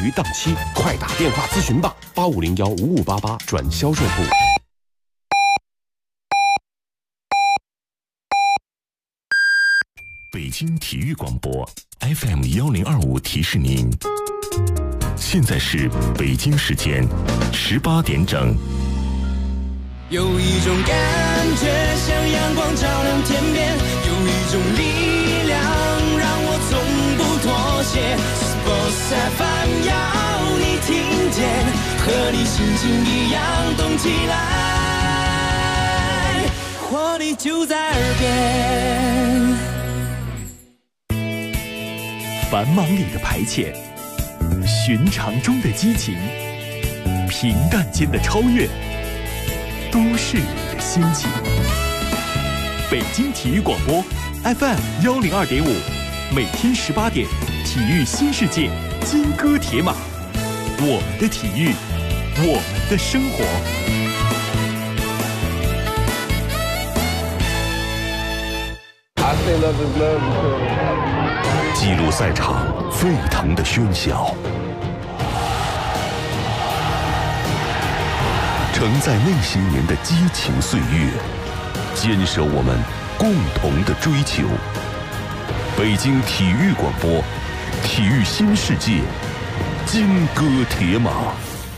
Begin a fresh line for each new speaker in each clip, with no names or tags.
于档期，快打电话咨询吧，85015588转销售部。
北京体育广播 FM1025提示您，现在是北京时间18点整。
有一种感觉像阳光照亮天边，有一种力量让我从不妥协。Sports FM 要你听见，和你心情一样动起来，活力就在耳边。
繁忙里的排遣，寻常中的激情，平淡间的超越，都市里的心情。北京体育广播 FM102.5，每天18点，体育新世界，金戈铁马，我们的体育，我们的生活。
记录赛场沸腾的喧嚣，承载那些年的激情岁月，坚守我们共同的追求。北京体育广播，体育新世界，金戈铁马。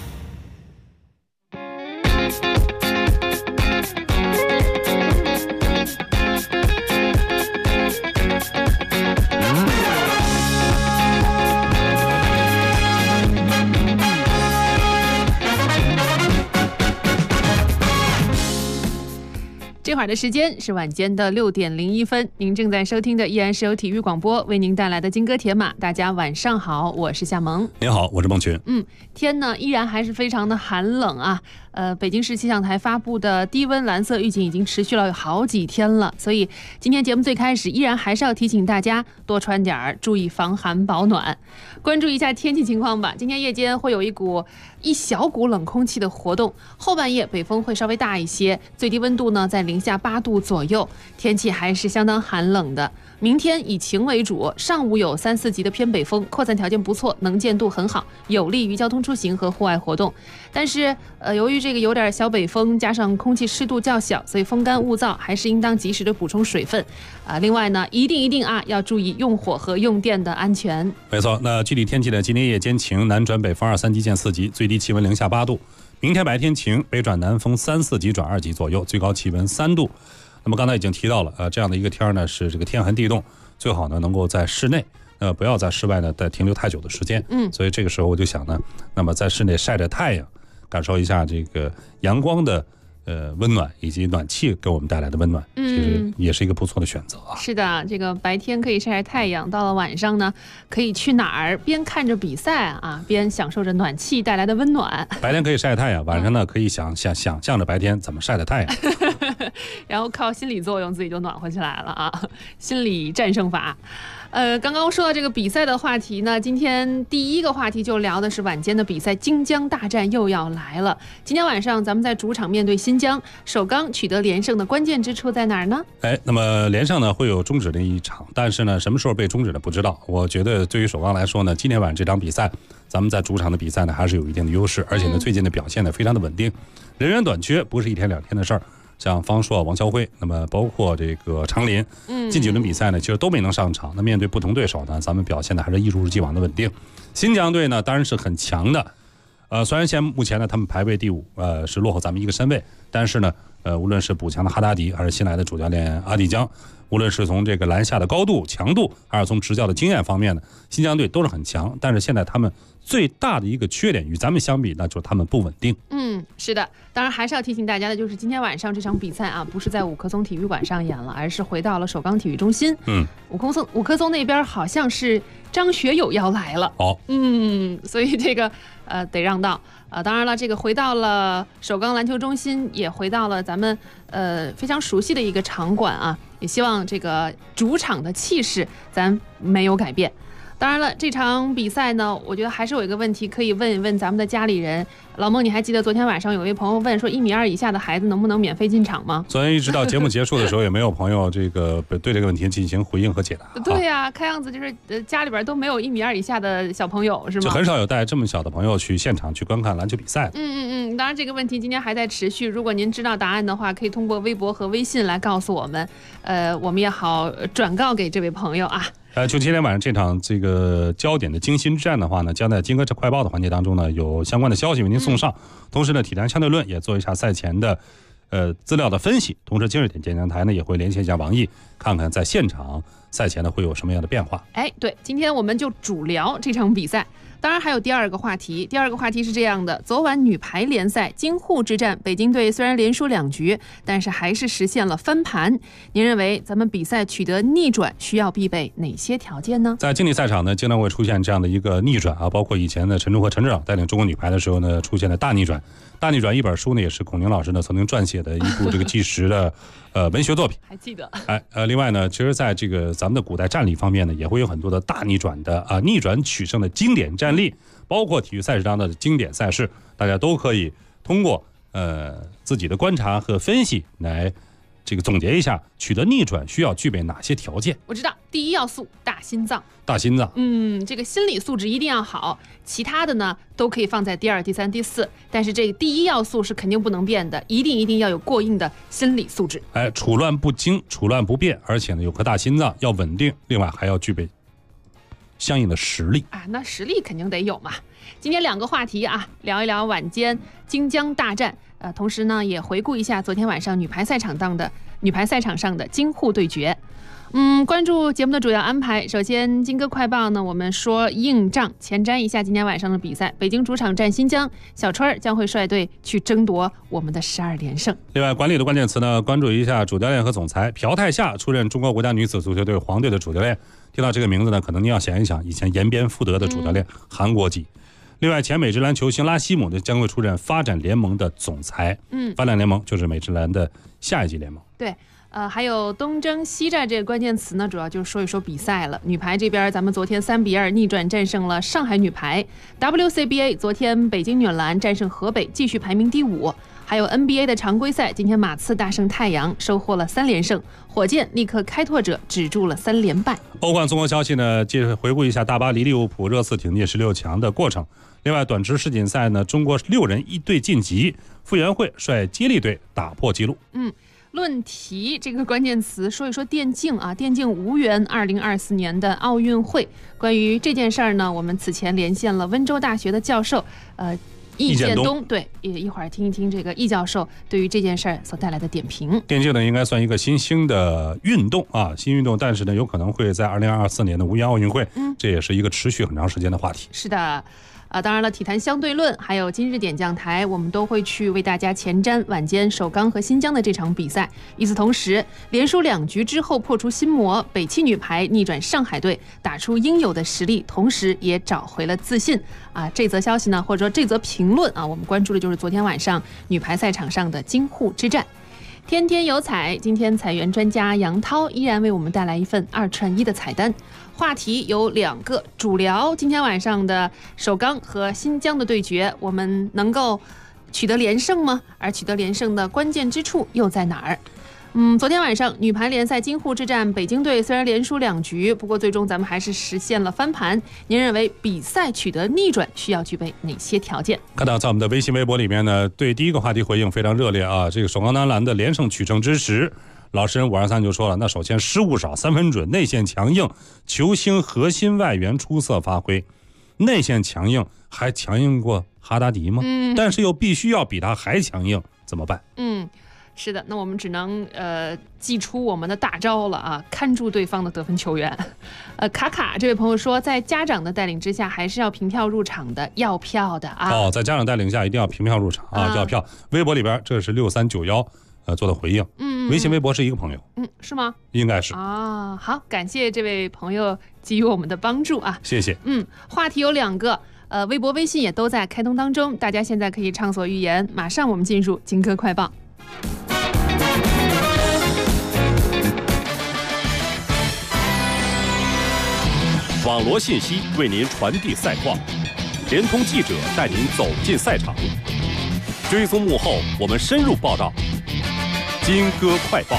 这会儿的时间是晚间的6点01分，您正在收听的依然是由体育广播为您带来的金戈铁马。大家晚上好，我是夏萌。
您好，我是孟群。
天呢依然还是非常的寒冷啊。北京市气象台发布的低温蓝色预警已经持续了有好几天了，所以今天节目最开始依然还是要提醒大家多穿点儿，注意防寒保暖。关注一下天气情况吧。今天夜间会有一小股冷空气的活动，后半夜北风会稍微大一些，最低温度呢在零下8度左右，天气还是相当寒冷的。明天以晴为主，上午有3、4级的偏北风，扩散条件不错，能见度很好，有利于交通出行和户外活动。但是由于这个有点小北风，加上空气湿度较小，所以风干物燥，还是应当及时的补充水分。另外呢，一定要注意用火和用电的安全。
没错，那具体天气呢？今天夜间晴，南转北风2、3级见4级，最低气温零下8度。明天白天晴，北转南风3、4级转2级左右，最高气温3度。那么刚才已经提到了，这样的一个天呢，是这个天寒地冻，最好呢能够在室内，不要在室外呢再停留太久的时间。所以这个时候我就想呢，那么在室内晒着太阳，感受一下这个阳光的温暖以及暖气给我们带来的温暖，其实也是一个不错的选择啊。
是的，这个白天可以晒晒太阳，到了晚上呢，可以去哪儿边看着比赛啊，边享受着暖气带来的温暖。
白天可以晒太阳，晚上呢可以想象着白天怎么晒的太阳，
然后靠心理作用自己就暖和起来了啊，心理战胜法。刚刚说到这个比赛的话题呢，今天第一个话题就聊的是晚间的比赛，京江大战又要来了。今天晚上咱们在主场面对新疆，首钢取得连胜的关键之处在哪儿呢？
那么连胜呢会有终止的一场，但是呢什么时候被终止的不知道。我觉得对于首钢来说呢，今天晚上这场比赛，咱们在主场的比赛呢还是有一定的优势，而且呢最近的表现呢非常的稳定，人员短缺不是1天2天的事儿。像方硕、王晓辉，那么包括这个常林，近几轮比赛呢，其实都没能上场。那面对不同对手呢，咱们表现的还是一如既往的稳定。新疆队呢，当然是很强的，虽然目前呢他们排位第5，是落后咱们1个身位，但是呢，无论是补强的哈达迪，还是新来的主教练阿蒂江，无论是从这个篮下的高度、强度，还是从执教的经验方面呢，新疆队都是很强。但是现在他们最大的一个缺点与咱们相比，那就是他们不稳定。
是的，当然还是要提醒大家的，就是今天晚上这场比赛啊，不是在五棵松体育馆上演了，而是回到了首钢体育中心。五棵松那边好像是张学友要来了。所以这个得让道。当然了，这个回到了首钢篮球中心，也回到了咱们非常熟悉的一个场馆啊，也希望这个主场的气势咱没有改变。 当然了，这场比赛呢，我觉得还是有一个问题可以问一问咱们的家里人。老孟，你还记得昨天晚上有位朋友问说1.2米以下的孩子能不能免费进场吗？
昨天一直到节目结束的时候，也没有朋友对这个问题进行回应和解答。
对呀，看样子就是家里边都没有1.2米以下的小朋友，是吗？
就很少有带这么小的朋友去现场去观看篮球比赛的。
当然这个问题今天还在持续，如果您知道答案的话，可以通过微博和微信来告诉我们，我们也好转告给这位朋友啊。
就今天晚上这场这个焦点的京新之战的话呢，将在金歌快报的环节当中呢有相关的消息为您送上，同时呢体坛相对论也做一下赛前的资料的分析，同时今日点健将台呢也会连线一下王毅，看看在现场赛前呢会有什么样的变化。
对，今天我们就主聊这场比赛。当然还有第二个话题是这样的，昨晚女排联赛京沪之战，北京队虽然连输2局，但是还是实现了翻盘。您认为咱们比赛取得逆转需要必备哪些条件呢？在
竞技赛场呢，经常会出现这样的一个逆转啊，包括以前的陈忠和陈指导带领中国女排的时候呢，出现的大逆转。大逆转一本书呢，也是孔宁老师呢曾经撰写的一部这个纪实的文学作品，
还记得。
另外呢，其实在这个咱们的古代战例方面呢，也会有很多的大逆转的逆转取胜的经典战例，包括体育赛事上的经典赛事，大家都可以通过自己的观察和分析来这个总结一下，取得逆转需要具备哪些条件。
我知道，第一要素大心脏。
大心脏，
这个心理素质一定要好，其他的呢都可以放在第2、第3、第4，但是这个第一要素是肯定不能变的，一定要有过硬的心理素质。
处乱不惊，处乱不变，而且呢有颗大心脏，要稳定，另外还要具备相应的实力
那实力肯定得有嘛。今天2个话题聊一聊晚间京江大战，同时呢也回顾一下昨天晚上女排赛场上的京沪对决。关注节目的主要安排。首先，金歌快报呢，我们说硬仗，前瞻一下今天晚上的比赛。北京主场战新疆，小川将会率队去争夺我们的12连胜。
另外，管理的关键词呢，关注一下主教练和总裁朴泰夏出任中国国家女子足球队黄队的主教练。听到这个名字呢，可能您要想一想，以前延边富德的主教练韩国籍。另外，前美职篮球星拉希姆呢将会出任发展联盟的总裁。发展联盟就是美职篮的下一级联盟。
对。还有东征西战这个关键词呢，主要就是说一说比赛了。女排这边，咱们昨天3-2逆转战胜了上海女排。WCBA 昨天北京女篮战胜河北，继续排名第5。还有 NBA 的常规赛，今天马刺大胜太阳，收获了3连胜。火箭力克开拓者，止住了3连败。
欧冠综合消息呢，接着回顾一下大巴黎利物浦热刺挺进16强的过程。另外，短池世锦赛呢，中国6人1队晋级，傅园慧率接力队打破纪录。
论题这个关键词，说一说电竞电竞无缘2024年的奥运会。关于这件事儿呢，我们此前连线了温州大学的教授易建东，对，一会儿听一听这个易教授对于这件事儿所带来的点评。
电竞呢，应该算一个新兴的运动新运动，但是呢，有可能会在2024年的无缘奥运会，这也是一个持续很长时间的话题。
是的。当然了，体坛相对论还有今日点将台，我们都会去为大家前瞻晚间首钢和新疆的这场比赛。与此同时，连输2局之后破除心魔，北汽女排逆转上海队，打出应有的实力，同时也找回了自信。这则消息呢，或者说这则评论我们关注的就是昨天晚上女排赛场上的京沪之战。天天有彩，今天采源专家杨涛依然为我们带来一份2串1的彩单。话题有2个，主聊今天晚上的首钢和新疆的对决，我们能够取得连胜吗？而取得连胜的关键之处又在哪儿？昨天晚上女排联赛京沪之战，北京队虽然连输2局，不过最终咱们还是实现了翻盘。您认为比赛取得逆转需要具备哪些条件？
看到在我们的微信微博里面呢，对第一个话题回应非常热烈这个首钢男篮的连胜取胜之时，老实人523就说了，那首先失误少，3分准，内线强硬，球星核心外援出色发挥。内线强硬还强硬过哈达迪吗？但是又必须要比他还强硬，怎么办？
是的，那我们只能祭出我们的大招了看住对方的得分球员。卡卡这位朋友说，在家长的带领之下，还是要凭票入场的，要票的
在家长带领下一定要凭票入场要票。微博里边这是6391做的回应。微信微博是一个朋友。
是吗？
应该是
好，感谢这位朋友给予我们的帮助
谢谢。
话题有2个。微博微信也都在开通当中，大家现在可以畅所欲言。马上我们进入金歌快报。
网罗信息为您传递赛况，联通记者带您走进赛场，追踪幕后我们深入报道。金歌快报。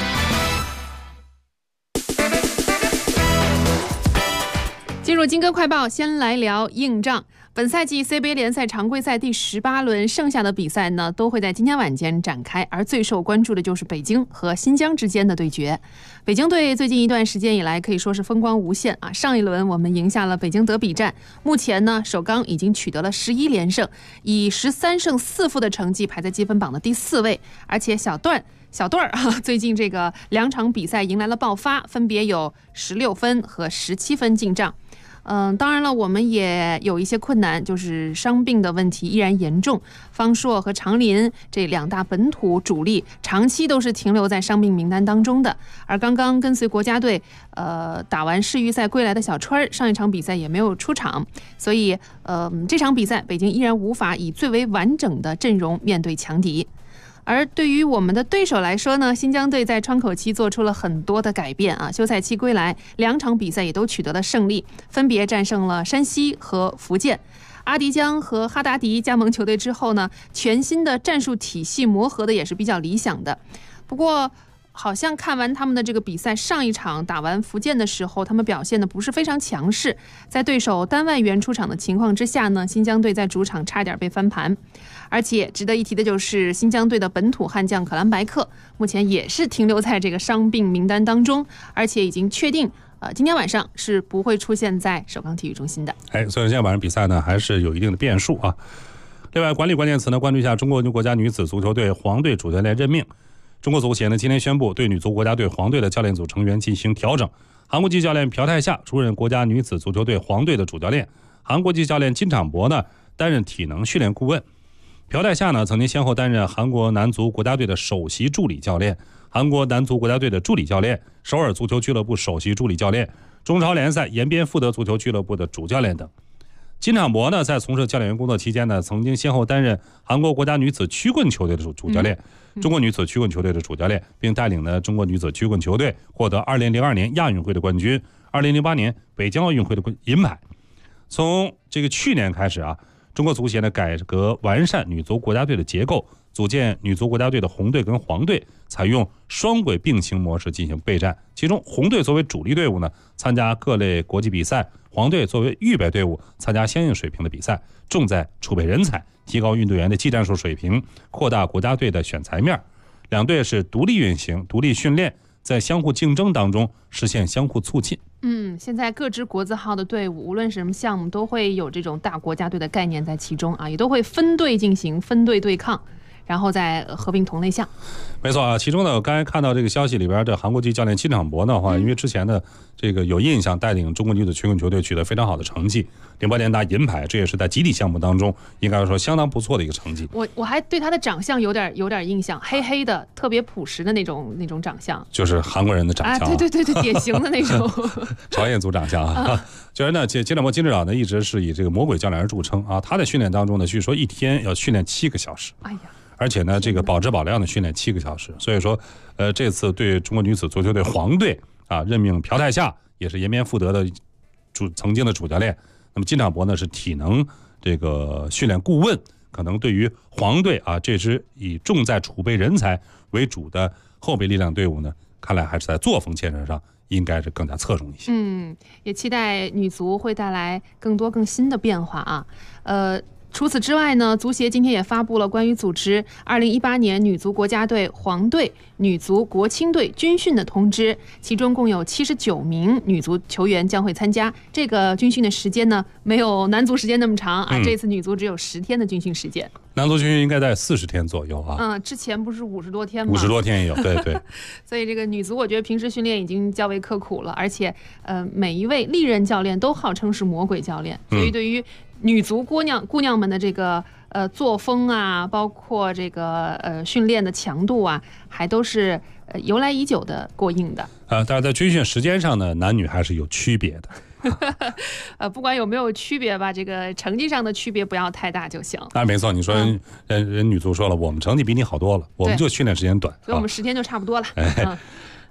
进入金歌快报，先来聊硬仗。本赛季 CBA 联赛常规赛第18轮剩下的比赛呢，都会在今天晚间展开，而最受关注的就是北京和新疆之间的对决。北京队最近一段时间以来可以说是风光无限啊！上一轮我们赢下了北京德比战，目前呢首钢已经取得了11连胜，以13胜4负的成绩排在积分榜的第4位，而且小队儿啊，最近这个2场比赛迎来了爆发，分别有16分和17分进账。当然了，我们也有一些困难，就是伤病的问题依然严重。方硕和常林这2大本土主力，长期都是停留在伤病名单当中的。而刚刚跟随国家队，打完世预赛归来的小川，上一场比赛也没有出场，所以，这场比赛北京依然无法以最为完整的阵容面对强敌。而对于我们的对手来说呢，新疆队在窗口期做出了很多的改变啊，休赛期归来2场比赛也都取得了胜利，分别战胜了山西和福建。阿迪江和哈达迪加盟球队之后呢，全新的战术体系磨合的也是比较理想的。不过好像看完他们的这个比赛，上一场打完福建的时候，他们表现的不是非常强势，在对手单外援出场的情况之下呢，新疆队在主场差点被翻盘。而且值得一提的就是新疆队的本土悍将可兰白克，目前也是停留在这个伤病名单当中，而且已经确定今天晚上是不会出现在首钢体育中心的。
所以今天晚上比赛呢还是有一定的变数啊。另外管理关键词呢，关注一下中国国家女子足球队黄队主教练任命。中国足协呢今天宣布对女足国家队黄队的教练组成员进行调整，韩国籍教练朴泰夏出任国家女子足球队黄队的主教练，韩国籍教练金场博呢担任体能训练顾问。朴泰夏呢曾经先后担任韩国男足国家队的首席助理教练、韩国男足国家队的助理教练、首尔足球俱乐部首席助理教练、中超联赛延边富德足球俱乐部的主教练等。金场博呢在从事教练员工作期间呢，曾经先后担任韩国国家女子曲棍球队的主教练、中国女子曲棍球队的主教练，并带领呢中国女子曲棍球队获得2002年亚运会的冠军、2008年北京奥运会的银牌。从这个去年开始啊，中国足协呢改革完善女足国家队的结构，组建女足国家队的红队跟黄队，采用双轨并行模式进行备战。其中红队作为主力队伍呢，参加各类国际比赛，黄队作为预备队伍参加相应水平的比赛，重在储备人才，提高运动员的技战术水平，扩大国家队的选材面。两队是独立运行、独立训练，在相互竞争当中实现相互促进。
现在各支国字号的队伍，无论是什么项目，都会有这种大国家队的概念在其中啊，也都会分队进行、分队对抗，然后再合并同类项。
没错啊，其中呢，我刚才看到这个消息里边的韩国籍教练金场博的话，因为之前的这个有印象带领中国女子曲棍球队取得非常好的成绩，08年拿银牌，这也是在集体项目当中应该说相当不错的一个成绩。
我还对他的长相有点印象，黑黑的，特别朴实的那种长相，
就是韩国人的长相
对，典型的那种
朝鲜族长相啊。就是呢，金场博金指导呢一直是以这个魔鬼教练而著称啊。他的训练当中呢，据说一天要训练7个小时。哎呀。而且呢，这个保质保量的训练7个小时，所以说，这次对中国女子足球队黄队啊任命朴泰夏，也是延边富德的曾经的主教练。那么金场博呢是体能这个训练顾问，可能对于黄队啊这支以重在储备人才为主的后备力量队伍呢，看来还是在作风建设上应该是更加侧重一些。
也期待女足会带来更多更新的变化啊。除此之外呢，足协今天也发布了关于组织2018年女足国家队黄队、女足国青队军训的通知，其中共有79名女足球员将会参加。这个军训的时间呢，没有男足时间那么长啊，这次女足只有10天的军训时间。
男足军训应该在40天左右啊。
之前不是50多天吗
？50多天也有，对。
所以这个女足，我觉得平时训练已经较为刻苦了，而且每一位历任教练都号称是魔鬼教练，所以对于女足姑娘们的这个作风啊，包括这个训练的强度啊，还都是由来已久的过硬的。
但是在军训时间上呢，男女还是有区别的。
不管有没有区别吧，这个成绩上的区别不要太大就行。
没错，你说人女足说了，我们成绩比你好多了，我们就训练时间短，
所以我们10天就差不多了。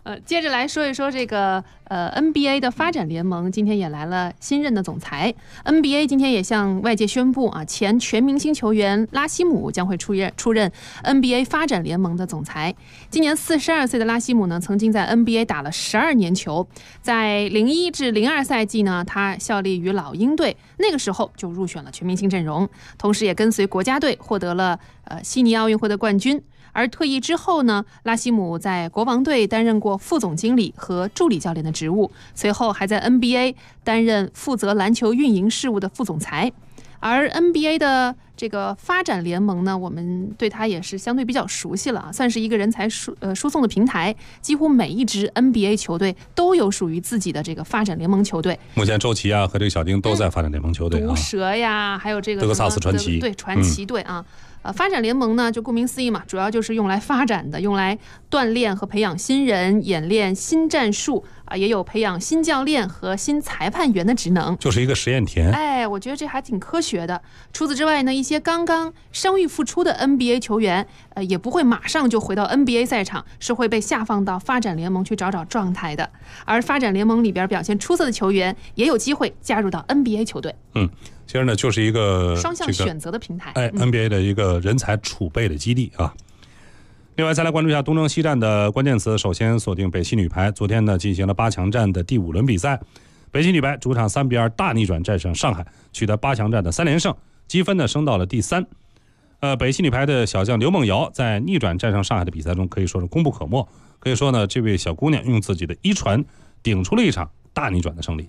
接着来说一说这个NBA 的发展联盟今天也来了新任的总裁。NBA 今天也向外界宣布啊，前全明星球员拉希姆将会出任 NBA 发展联盟的总裁。今年42岁的拉希姆呢，曾经在 NBA 打了12年球，在01至02赛季呢，他效力于老鹰队，那个时候就入选了全明星阵容，同时也跟随国家队获得了悉尼奥运会的冠军。而退役之后呢，拉希姆在国王队担任过副总经理和助理教练的职务，随后还在 NBA 担任负责篮球运营事务的副总裁。而 NBA 的这个发展联盟呢，我们对它也是相对比较熟悉了啊，算是一个人才输送的平台。几乎每一支 NBA 球队都有属于自己的这个发展联盟球队。
目前周琦啊和这个小丁都在发展联盟球队啊，
毒蛇呀，还有这个
德克萨斯传奇，
对，传奇队啊。发展联盟呢，就顾名思义嘛，主要就是用来发展的，用来锻炼和培养新人，演练新战术啊，也有培养新教练和新裁判员的职能，
就是一个实验田。
哎，我觉得这还挺科学的。除此之外呢，一些刚刚伤愈复出的 NBA 球员，也不会马上就回到 NBA 赛场，是会被下放到发展联盟去找状态的。而发展联盟里边表现出色的球员，也有机会加入到 NBA 球队。
其实呢，就是一个
双向选择的平台。
NBA 的一个人才储备的基地啊。另外，再来关注一下东征西战的关键词。首先锁定北汽女排，昨天呢进行了8强战的第5轮比赛，北汽女排主场3-2大逆转战胜上海，取得8强战的3连胜，积分呢升到了第3。北汽女排的小将刘梦瑶在逆转战胜上海的比赛中可以说是功不可没。可以说呢，这位小姑娘用自己的一传顶出了一场大逆转的胜利。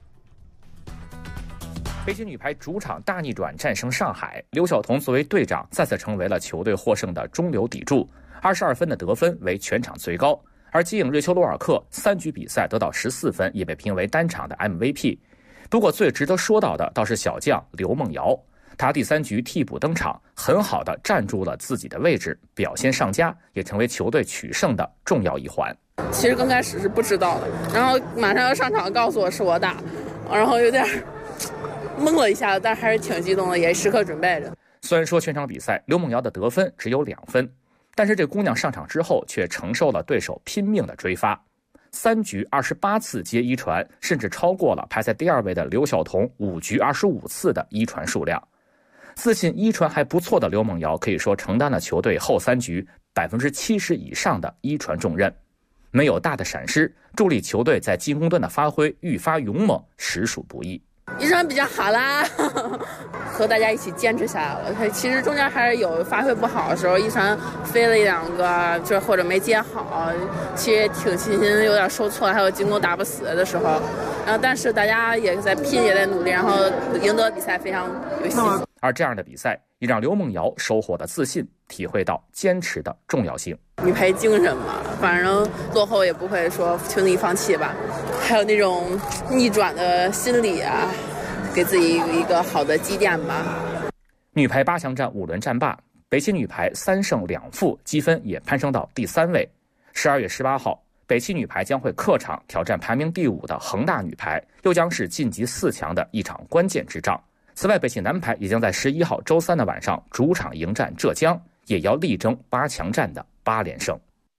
北汽女排主场大逆转战胜上海，刘晓彤作为队长再次成为了球队获胜的中流砥柱，22分的得分为全场最高。而接应瑞秋·罗尔克3局比赛得到14分，也被评为单场的 MVP。不过最值得说到的倒是小将刘梦瑶，她第3局替补登场，很好的站住了自己的位置，表现上佳，也成为球队取胜的重要一环。
其实刚开始是不知道的，然后马上要上场告诉我是我打，然后有点懵了一下，但还是挺激动的，也时刻准备着。
虽然说全场比赛刘梦瑶的得分只有2分，但是这姑娘上场之后却承受了对手拼命的追发，3局28次接一传，甚至超过了排在第2位的刘晓彤5局25次的一传数量。自信一传还不错的刘梦瑶可以说承担了球队后3局70%以上的一传重任，没有大的闪失，助力球队在进攻端的发挥愈发勇猛，实属不易。
一传比较好啦，和大家一起坚持下来了。其实中间还是有发挥不好的时候，一传飞了1-2个，就或者没接好，其实挺信心有点受挫，还有进攻打不死的时候。然后但是大家也在拼，也在努力，然后赢得比赛非常有信心。
而这样的比赛也让刘梦瑶收获了自信，体会到坚持的重要性。
女排精神嘛，反正落后也不会说轻易放弃吧，还有那种逆转的心理啊，给自己一个好的积淀吧。
女排8强战5轮战罢，北汽女排3胜2负，积分也攀升到第3位。12月18号，北汽女排将会客场挑战排名第5的恒大女排，又将是晋级4强的一场关键之仗。此外，北汽男排也将在11号周3的晚上主场迎战浙江，也要力争8强战的8连胜。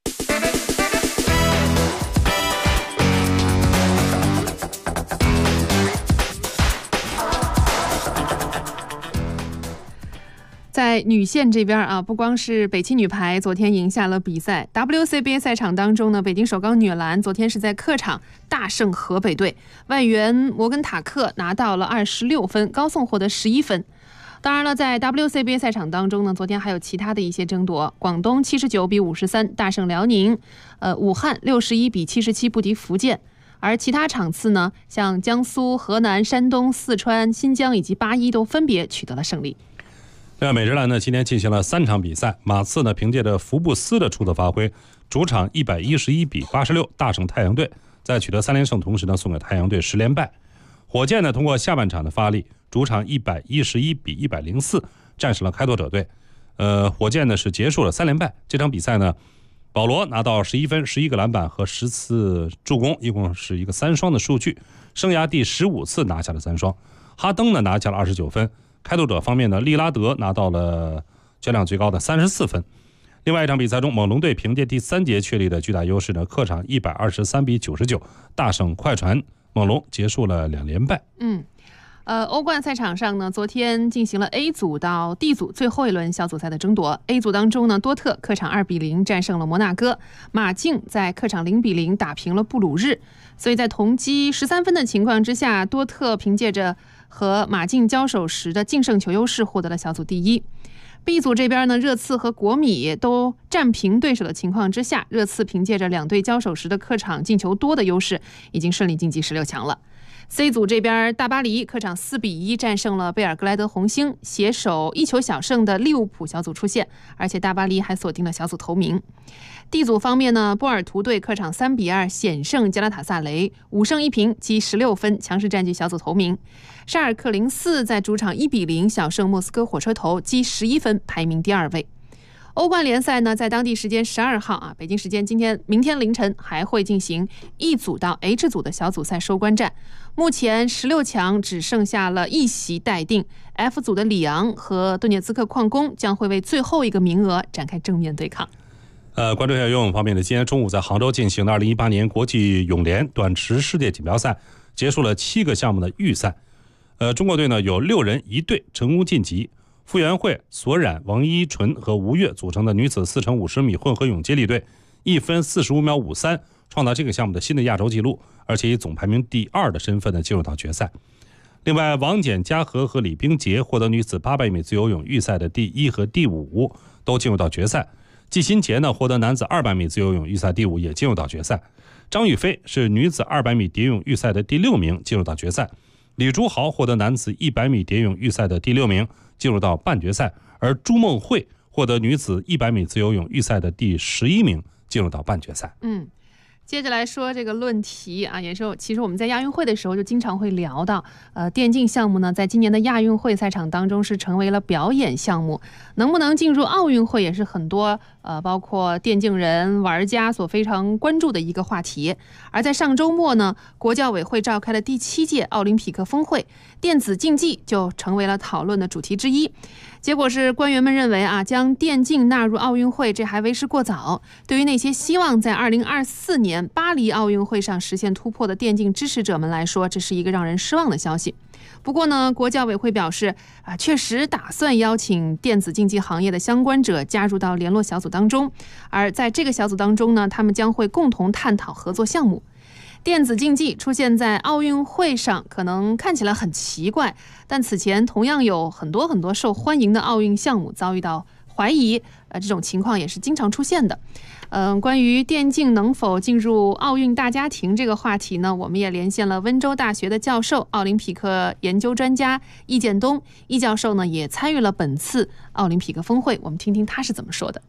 在女线这边啊，不光是北汽女排昨天赢下了比赛 ，WCBA 赛场当中呢，北京首钢女篮昨天是在客场大胜河北队，外援摩根塔克拿到了26分，高颂获得11分。当然了，在 WCBA 赛场当中呢，昨天还有其他的一些争夺，广东79比53大胜辽宁，武汉61比77不敌福建。而其他场次呢，像江苏、河南、山东、四川、新疆以及81都分别取得了胜利。
另外，美职篮呢今天进行了3场比赛，马刺呢凭借着福布斯的出色发挥，主场111比86大胜太阳队，在取得3连胜同时呢，送给太阳队10连败。火箭呢通过下半场的发力，主场111比104战胜了开拓者队。火箭呢是结束了3连败。这场比赛呢，保罗拿到11分、11个篮板和10次助攻，一共是一个3双的数据，生涯第15次拿下了3双。哈登呢拿下了29分。开拓者方面呢，利拉德拿到了全场最高的34分。 另外一场比赛中，猛龙队凭借第3节确立的巨大优势呢，客场123-99大胜快船，猛龙结束了2连败。
欧冠赛场上呢，昨天进行了 A 组到 D 组最后一轮小组赛的争夺。A 组当中呢，多特客场2-0战胜了摩纳哥，马竞在客场0-0打平了布鲁日。所以在同积13分的情况之下，多特凭借着和马竞交手时的净胜球优势获得了小组第1。B 组这边呢，热刺和国米都战平对手的情况之下，热刺凭借着2队交手时的客场进球多的优势，已经顺利晋级16强了。C 组这边，大巴黎客场4-1战胜了贝尔格莱德红星，携手1球小胜的利物浦小组出线，而且大巴黎还锁定了小组头名。D 组方面呢，波尔图队客场3-2险胜加拉塔萨雷，5胜1平积16分，强势占据小组头名。沙尔克04在主场1-0小胜莫斯科火车头，积11分，排名第2位。欧冠联赛呢，在当地时间12号北京时间明天凌晨还会进行 E 组到 H 组的小组赛收官战。目前16强只剩下了1席待定 ，F 组的里昂和顿涅茨克矿工将会为最后一个名额展开正面对抗。
关注一下游泳方面的，今天中午在杭州进行的2018年国际泳联短池世界锦标赛，结束了7个项目的预赛。中国队呢有6人1队成功晋级。傅园慧、索冉、王一纯和吴越组成的女子4乘50米混合泳接力队1分45秒53，创造这个项目的新的亚洲纪录，而且以总排名第2的身份呢进入到决赛。另外，王简嘉禾和李冰洁获得女子800米自由泳预赛的第1和第5，都进入到决赛。季新杰呢获得男子200米自由泳预赛第5，也进入到决赛。张雨霏是女子200米蝶泳预赛的第6名，进入到决赛。李朱豪获得男子100米蝶泳预赛的第6名，进入到半决赛，而朱梦慧获得女子100米自由泳预赛的第11名，进入到半决赛。
接着来说这个论题啊，也是其实我们在亚运会的时候就经常会聊到，电竞项目呢，在今年的亚运会赛场当中是成为了表演项目，能不能进入奥运会也是很多包括电竞人玩家所非常关注的一个话题。而在上周末呢，国教委会召开了第7届奥林匹克峰会，电子竞技就成为了讨论的主题之一。结果是官员们认为将电竞纳入奥运会，这还为时过早。对于那些希望在2024年巴黎奥运会上实现突破的电竞支持者们来说，这是一个让人失望的消息。不过呢，国教委会表示确实打算邀请电子竞技行业的相关者加入到联络小组当中，而在这个小组当中呢，他们将会共同探讨合作项目。电子竞技出现在奥运会上可能看起来很奇怪，但此前同样有很多受欢迎的奥运项目遭遇到怀疑，这种情况也是经常出现的。关于电竞能否进入奥运大家庭这个话题呢，我们也连线了温州大学的教授、奥林匹克研究专家易建东。易教授呢也参与了本次奥林匹克峰会，我们听听他是怎么说的。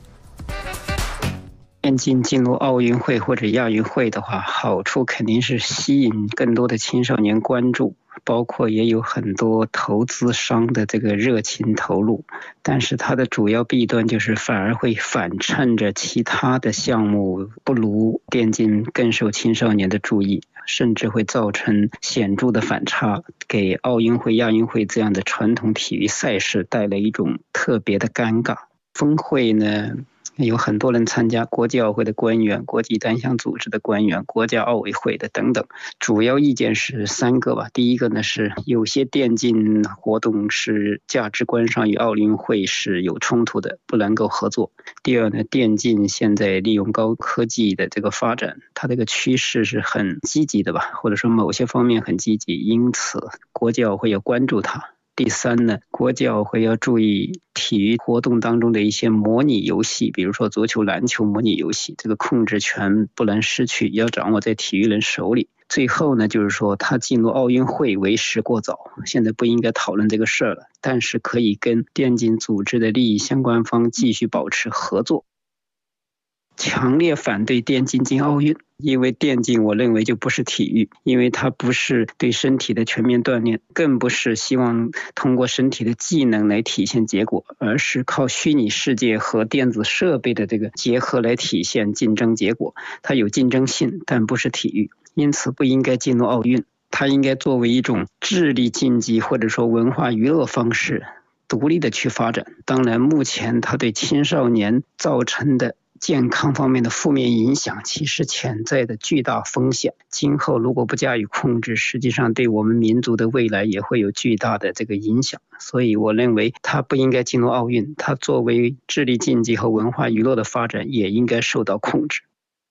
电竞进入奥运会或者亚运会的话，好处肯定是吸引更多的青少年关注，包括也有很多投资商的这个热情投入，但是它的主要弊端就是反而会反衬着其他的项目不如电竞更受青少年的注意，甚至会造成显著的反差，给奥运会、亚运会这样的传统体育赛事带来一种特别的尴尬。峰会呢，有很多人参加，国际奥会的官员、国际单项组织的官员、国家奥委会的等等。主要意见是3个吧。第一个呢是有些电竞活动是价值观上与奥运会是有冲突的，不能够合作。第二呢，电竞现在利用高科技的这个发展，它这个趋势是很积极的吧，或者说某些方面很积极，因此国际奥会要关注它。第3呢，国际奥会要注意体育活动当中的一些模拟游戏，比如说足球、篮球模拟游戏，这个控制权不能失去，要掌握在体育人手里。最后呢，就是说它进入奥运会为时过早，现在不应该讨论这个事儿了，但是可以跟电竞组织的利益相关方继续保持合作。强烈反对电竞进奥运，因为电竞我认为就不是体育，因为它不是对身体的全面锻炼，更不是希望通过身体的技能来体现结果，而是靠虚拟世界和电子设备的这个结合来体现竞争结果。它有竞争性，但不是体育，因此不应该进入奥运。它应该作为一种智力竞技或者说文化娱乐方式独立的去发展。当然，目前它对青少年造成的健康方面的负面影响，其实潜在的巨大风险。今后如果不加以控制，实际上对我们民族的未来也会有巨大的这个影响。所以我认为它不应该进入奥运，它作为智力竞技和文化娱乐的发展也应该受到控制。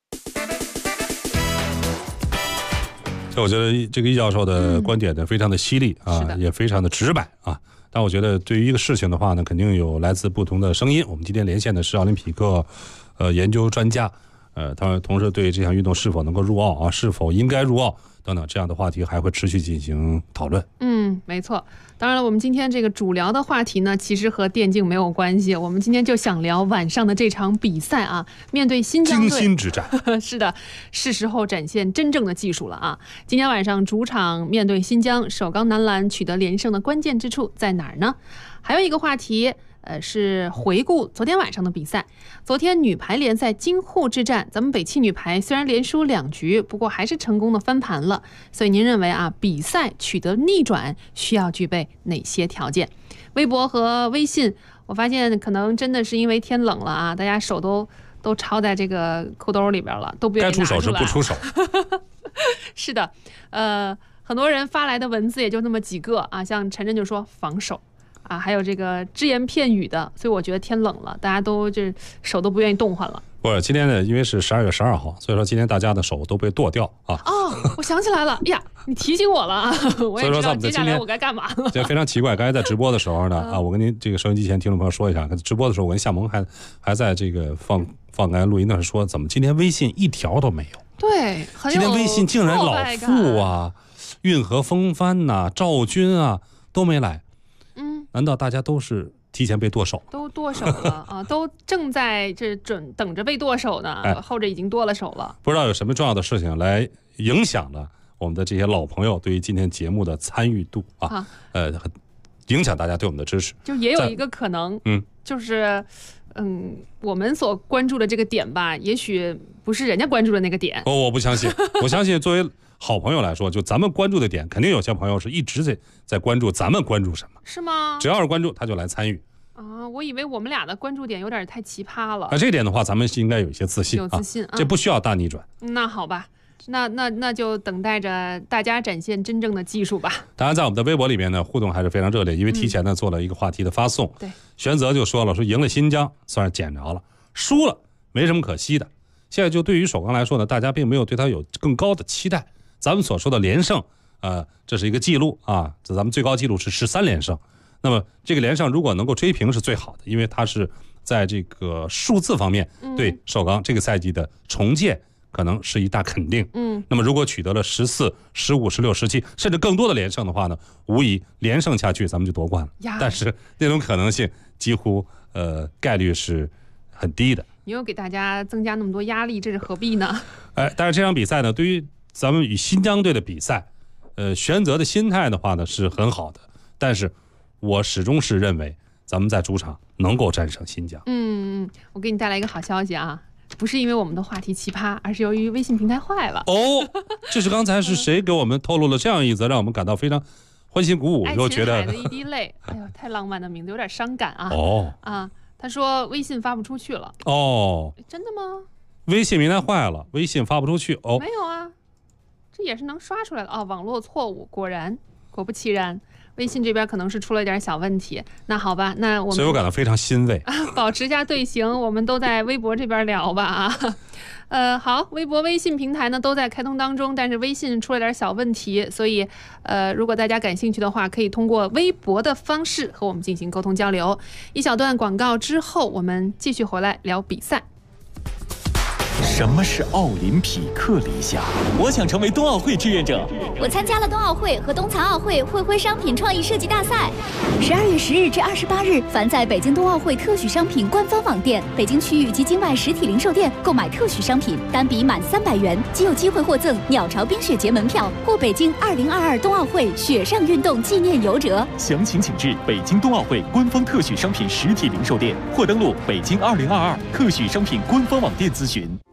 我觉得这个易教授的观点呢非常的犀利啊，也非常的直白啊。但我觉得对于一个事情的话呢，肯定有来自不同的声音。我们今天连线的是奥林匹克研究专家，他同时对这项运动是否能够入奥啊，是否应该入奥等等这样的话题还会持续进行讨论。
没错。当然了，我们今天这个主聊的话题呢，其实和电竞没有关系。我们今天就想聊晚上的这场比赛啊，面对新疆队，
惊心之战。
是的，是时候展现真正的技术了啊！今天晚上主场面对新疆，首钢男篮取得连胜的关键之处在哪儿呢？还有一个话题。是回顾昨天晚上的比赛。昨天女排联赛京沪之战，咱们北汽女排虽然连输2局，不过还是成功的翻盘了。所以您认为啊，比赛取得逆转需要具备哪些条件？微博和微信，我发现可能真的是因为天冷了啊，大家手都抄在这个裤兜里边了，都不愿意拿出来。
该出手是不出手。
是的，很多人发来的文字也就那么几个啊，像陈真就说防守。还有这个只言片语的，所以我觉得天冷了，大家都这手都不愿意动换了。
不是，今天呢，因为是12月12号，所以说今天大家的手都被剁掉啊。
我想起来了，呀，你提醒我了啊，我也知道接下来我该干嘛了。
这非常奇怪，刚才在直播的时候呢，我跟您这个收音机前听众朋友说一下，直播的时候我跟夏萌还在这个放刚才录音的时候说，怎么今天微信一条都没有？
对，
今天微信竟然老傅啊、运河风帆呐、赵军啊都没来。难道大家都是提前被剁手？都剁手了啊！
都正在这等着被剁手呢，后者已经剁了手了。
不知道有什么重要的事情来影响了我们的这些老朋友对于今天节目的参与度啊，影响大家对我们的支持。
就也有一个可能，就是我们所关注的这个点吧，也许不是人家关注的那个点。
我不相信，我相信作为好朋友来说，就咱们关注的点，肯定有些朋友是一直在关注咱们关注什么，
是吗？
只要是关注，他就来参与
啊。我以为我们俩的关注点有点太奇葩了。
这点的话，咱们应该有一些自信，
有自信，
这不需要大逆转。
那好吧，那就等待着大家展现真正的技术吧。
当然，在我们的微博里面呢，互动还是非常热烈，因为提前呢做了一个话题的发送。
对，
玄泽就说了，说赢了新疆算是捡着了，输了没什么可惜的。现在就对于首钢来说呢，大家并没有对他有更高的期待。咱们所说的连胜，这是一个记录啊，咱们最高记录是13连胜。那么这个连胜如果能够追平是最好的，因为它是在这个数字方面对首钢这个赛季的重建可能是一大肯定。那么如果取得了14、15、16、17甚至更多的连胜的话呢，无疑连胜下去咱们就夺冠了。但是那种可能性几乎概率是很低的。
你又给大家增加那么多压力，这是何必呢？
但是这场比赛呢，对于咱们与新疆队的比赛，玄泽的心态的话呢是很好的，但是我始终是认为咱们在主场能够战胜新疆。
我给你带来一个好消息啊，不是因为我们的话题奇葩，而是由于微信平台坏了。
这是刚才是谁给我们透露了这样一则让我们感到非常欢欣鼓舞，又觉得爱
琴海的一滴泪，哎呦，太浪漫的名字，有点伤感啊。他说微信发不出去了。真的吗？
微信平台坏了，微信发不出去。
没有啊。这也是能刷出来的网络错误，果不其然，微信这边可能是出了点小问题。那好吧，那我们
所以我感到非常欣慰。
保持一下队形，我们都在微博这边聊吧好，微博、微信平台呢都在开通当中，但是微信出了点小问题，所以如果大家感兴趣的话，可以通过微博的方式和我们进行沟通交流。一小段广告之后，我们继续回来聊比赛。
什么是奥林匹克理想？
我想成为冬奥会志愿者。
我参加了冬奥会和冬残奥会会徽商品创意设计大赛。12月10日至28日，凡在北京冬奥会特许商品官方网店、北京区域及境外实体零售店购买特许商品，单笔满300元，即有机会获赠鸟巢冰雪节门票或北京2022冬奥会雪上运动纪念游折。
详情请至北京冬奥会官方特许商品实体零售店，或登录北京2022特许商品官方网店咨询。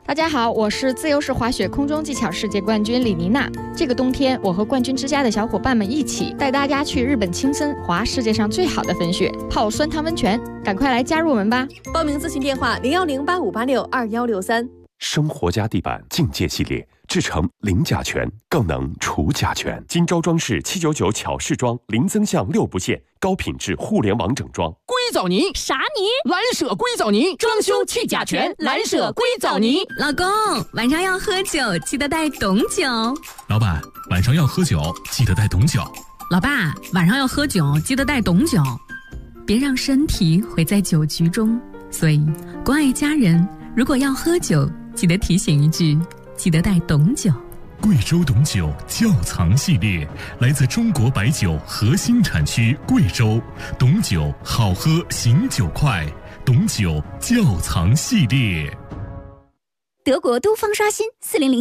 大家好，我是自由式滑雪空中技巧世界冠军李妮娜。这个冬天，我和冠军之家的小伙伴们一起带大家去日本青森滑世界上最好的粉雪，泡酸汤温泉，赶快来加入我们吧！
报名咨询电话01085862163。
生活家地板境界系列，制成零甲醛，更能除甲醛。今朝装饰799巧饰装，零增项6不限，高品质互联网整装。
硅藻泥
啥泥？
蓝舍硅藻泥，装修去甲醛，蓝舍硅藻泥。
老公，晚上要喝酒，记得带董酒。
老板，晚上要喝酒，记得带董酒。
老爸，晚上要喝酒，记得带董酒。别让身体毁在酒局中。所以，关爱家人，如果要喝酒，记得提醒一句，记得带董酒。
贵州董酒窖藏系列，来自中国白酒核心产区贵州，董酒好喝醒酒快，董酒窖藏系列。
德国都方刷新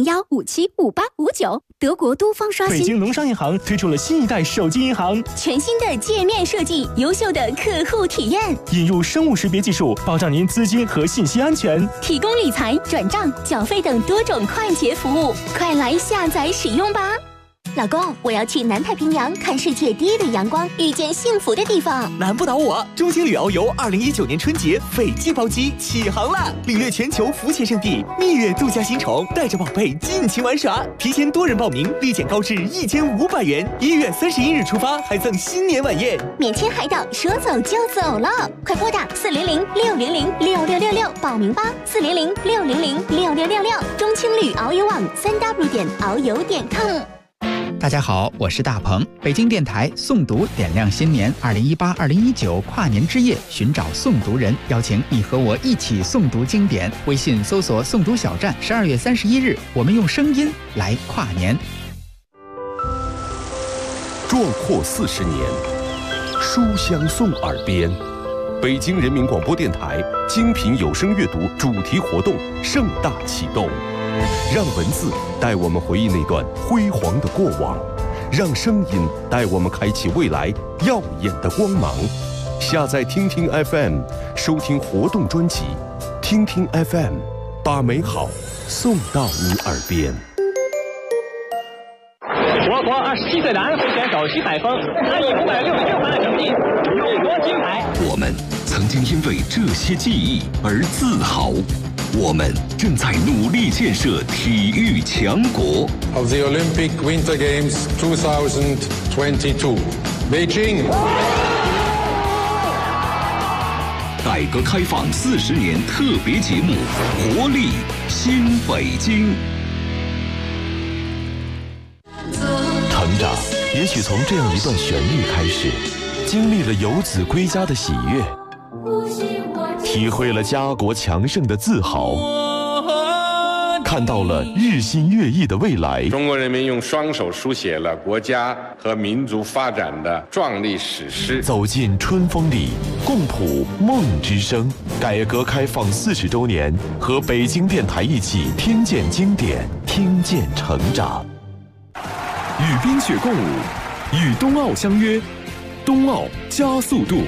4001575859，德国都方刷新。
北京农商银行推出了新一代手机银行，
全新的界面设计，优秀的客户体验，
引入生物识别技术，保障您资金和信息安全，
提供理财、转账、缴费等多种快捷服务，快来下载使用吧！老公，我要去南太平洋看世界第一的阳光，遇见幸福的地方。
难不倒我！中青旅遨游2019年春节斐济包机起航了，领略全球浮潜圣地，蜜月度假新宠，带着宝贝尽情玩耍。提前多人报名，立减高至1500元。1月31日出发，还赠新年晚宴，
免签海岛，说走就走了。快拨打400-600-6666报名吧！400-600-6666，中青旅遨游网3w.遨游.com。
大家好，我是大鹏。北京电台诵读点亮新年2018-2019跨年之夜，寻找诵读人，邀请你和我一起诵读经典。微信搜索诵读小站，12月31日，我们用声音来跨年。
壮阔40年，书香送耳边。北京人民广播电台精品有声阅读主题活动盛大启动。让文字带我们回忆那段辉煌的过往，让声音带我们开启未来耀眼的光芒。下载听听 FM， 收听活动专辑。听听 FM， 把美好送到你耳边。
我国27岁男会选手徐海峰，他以566分的成绩勇夺金牌。
我们曾经因为这些记忆而自豪。我们正在努力建设体育强国。
Of the Olympic Winter Games 2022, Beijing.
改革开放40年特别节目，活力新北京。
成长也许从这样一段旋律开始，经历了游子归家的喜悦，体会了家国强盛的自豪，看到了日新月异的未来。
中国人民用双手书写了国家和民族发展的壮丽史诗。
走进春风里，共谱梦之声。改革开放40周年，和北京电台一起听见经典，听见成长。
与冰雪共舞，与冬奥相约，冬奥加速度。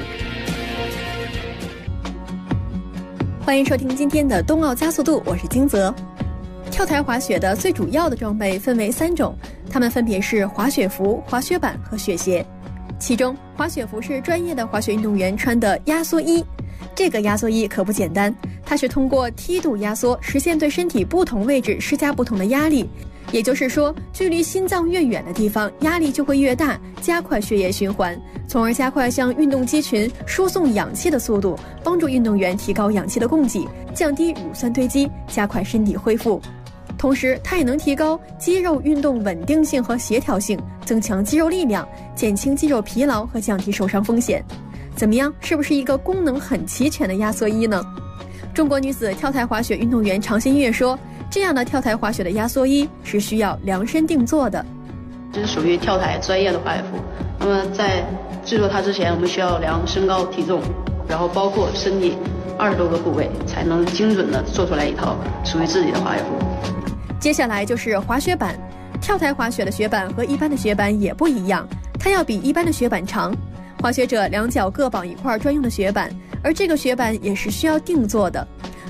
欢迎收听今天的冬奥加速度，我是金泽。跳台滑雪的最主要的装备分为3种，它们分别是滑雪服、滑雪板和雪鞋。其中，滑雪服是专业的滑雪运动员穿的压缩衣。这个压缩衣可不简单，它是通过梯度压缩实现对身体不同位置施加不同的压力。也就是说，距离心脏越远的地方，压力就会越大，加快血液循环，从而加快向运动肌群输送氧气的速度，帮助运动员提高氧气的供给，降低乳酸堆积，加快身体恢复。同时，它也能提高肌肉运动稳定性和协调性，增强肌肉力量，减轻肌肉疲劳和降低受伤风险。怎么样，是不是一个功能很齐全的压缩衣呢？中国女子跳台滑雪运动员常新月说，这样的跳台滑雪的压缩衣是需要量身定做的。
这是属于跳台专业的滑雪服，那么在制作它之前，我们需要量身高体重，然后包括身体20多个部位，才能精准的做出来一套属于自己的滑雪服。
接下来就是滑雪板。跳台滑雪的雪板和一般的雪板也不一样，它要比一般的雪板长。滑雪者两脚各绑一块专用的雪板，而这个雪板也是需要定做的。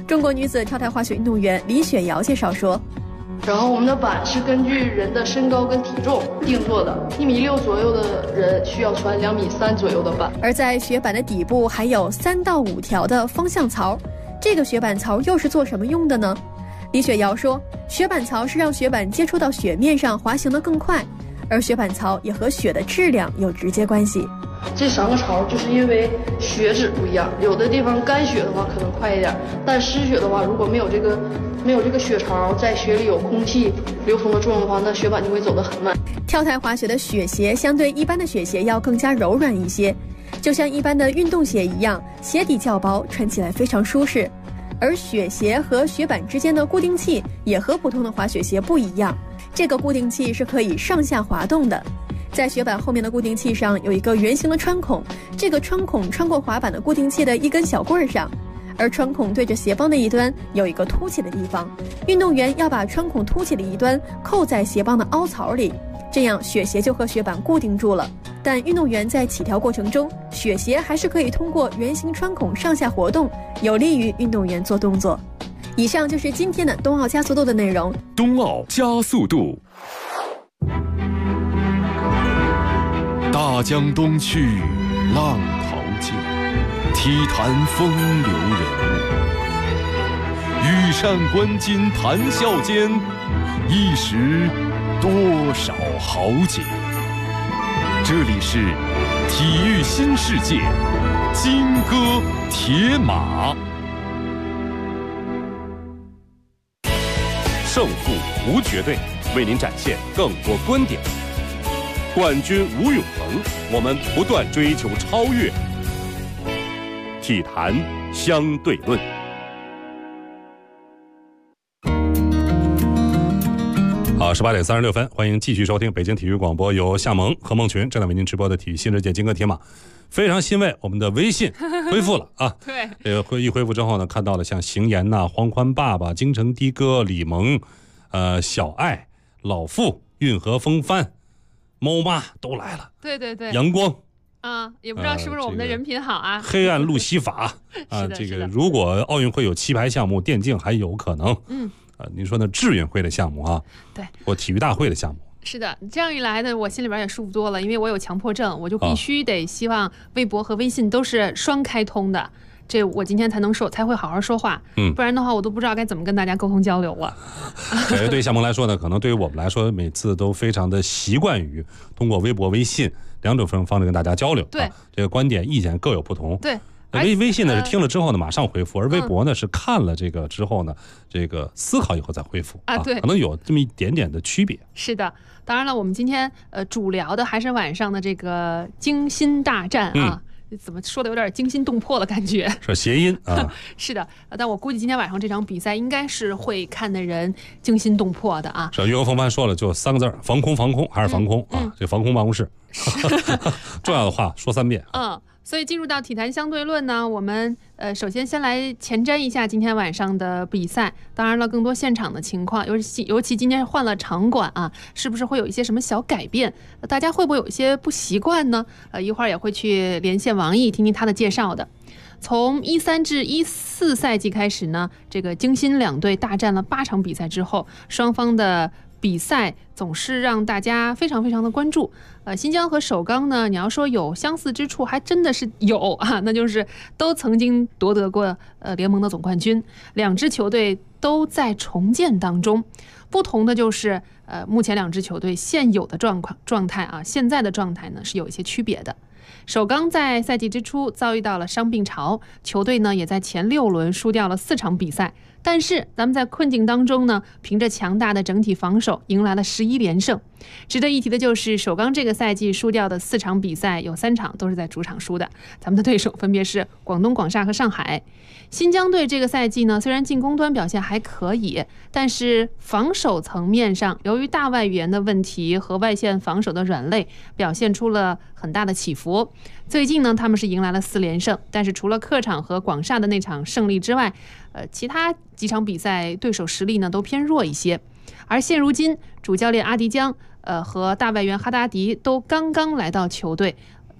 中国女子跳台滑雪运动员李雪瑶介绍说，
然后我们的板是根据人的身高跟体重定做的，1.6米左右的人需要穿2.3米左右的板。
而在雪板的底部还有3到5条的方向槽，这个雪板槽又是做什么用的呢？李雪瑶说，雪板槽是让雪板接触到雪面上滑行得更快，而雪板槽也和雪的质量有直接关系。
这3个槽就是因为雪质不一样，有的地方干雪的话可能快一点，但湿雪的话，如果没有这个雪槽，在雪里有空气流通的作用的话，那雪板就会走得很慢。
跳台滑雪的雪鞋相对一般的雪鞋要更加柔软一些，就像一般的运动鞋一样，鞋底较薄，穿起来非常舒适。而雪鞋和雪板之间的固定器也和普通的滑雪鞋不一样，这个固定器是可以上下滑动的。在雪板后面的固定器上有一个圆形的穿孔，这个穿孔穿过滑板的固定器的一根小棍上，而穿孔对着鞋帮的一端有一个凸起的地方，运动员要把穿孔凸起的一端扣在鞋帮的凹槽里，这样雪鞋就和雪板固定住了。但运动员在起跳过程中，雪鞋还是可以通过圆形穿孔上下活动，有利于运动员做动作。以上就是今天的冬奥加速度的内容。
冬奥加速度。
大江东去，浪淘尽，体坛风流人物。羽扇纶巾谈笑间，一时多少豪杰。这里是体育新世界，金戈铁马。
胜负无绝对，为您展现更多观点。冠军无永恒，我们不断追求超越。体坛相对论。
好，18点36分，欢迎继续收听北京体育广播，由夏萌和孟群正在为您直播的体育新世界金戈铁马。非常欣慰，我们的微信恢复了啊！
对，
一恢复之后呢，看到了像邢岩呐、黄宽爸爸、京城的哥、李萌、小爱、老傅、运河风帆、猫妈都来了。
对对对，
阳光
啊，也不知道是不是我们的人品好啊。
黑暗路西法啊，这个如果奥运会有棋牌项目，电竞还有可能。您说那志愿会的项目啊，
对，
或体育大会的项目。
是的，这样一来呢，我心里边也舒服多了，因为我有强迫症，我就必须得希望微博和微信都是双开通的，这我今天才会好好说话，不然的话我都不知道该怎么跟大家沟通交流了。
对夏萌来说呢，可能对于我们来说，每次都非常的习惯于通过微博、微信两种方式跟大家交流。
对，
这个观点意见各有不同。
对。
微信呢是听了之后呢马上回复，而微博呢是看了这个之后呢，这个思考以后再回复啊，对，可能有这么一点点的区别。
是的，当然了，我们今天主聊的还是晚上的这个惊心大战啊，怎么说的有点惊心动魄的感觉？
是谐音啊。
是的，但我估计今天晚上这场比赛应该是会看的人惊心动魄的啊。
是，岳峰帆说了就3个字：防空，防空还是防空啊？这防空办公室，重要的话说3遍。
所以进入到体坛相对论呢，我们首先来前瞻一下今天晚上的比赛。当然了，更多现场的情况，尤其今天换了场馆啊，是不是会有一些什么小改变？大家会不会有一些不习惯呢？一会儿也会去连线王毅，听听他的介绍的。从13至14赛季开始呢，这个京新两队大战了8场比赛之后，双方的比赛总是让大家非常非常的关注。新疆和首钢呢，你要说有相似之处，还真的是有啊，那就是都曾经夺得过联盟的总冠军，两支球队都在重建当中。不同的就是目前两支球队现有的状态啊，现在的状态呢是有一些区别的。首钢在赛季之初遭遇到了伤病潮，球队呢也在前6轮输掉了4场比赛，但是咱们在困境当中呢，凭着强大的整体防守迎来了11连胜。值得一提的就是首钢这个赛季输掉的4场比赛有3场都是在主场输的，咱们的对手分别是广东广厦和上海。新疆队这个赛季呢，虽然进攻端表现还可以，但是防守层面上由于大外援的问题和外线防守的软肋，表现出了很大的起伏。最近呢，他们是迎来了4连胜，但是除了客场和广厦的那场胜利之外，其他几场比赛对手实力呢都偏弱一些。而现如今主教练阿迪江和大外援哈达迪都刚刚来到球队，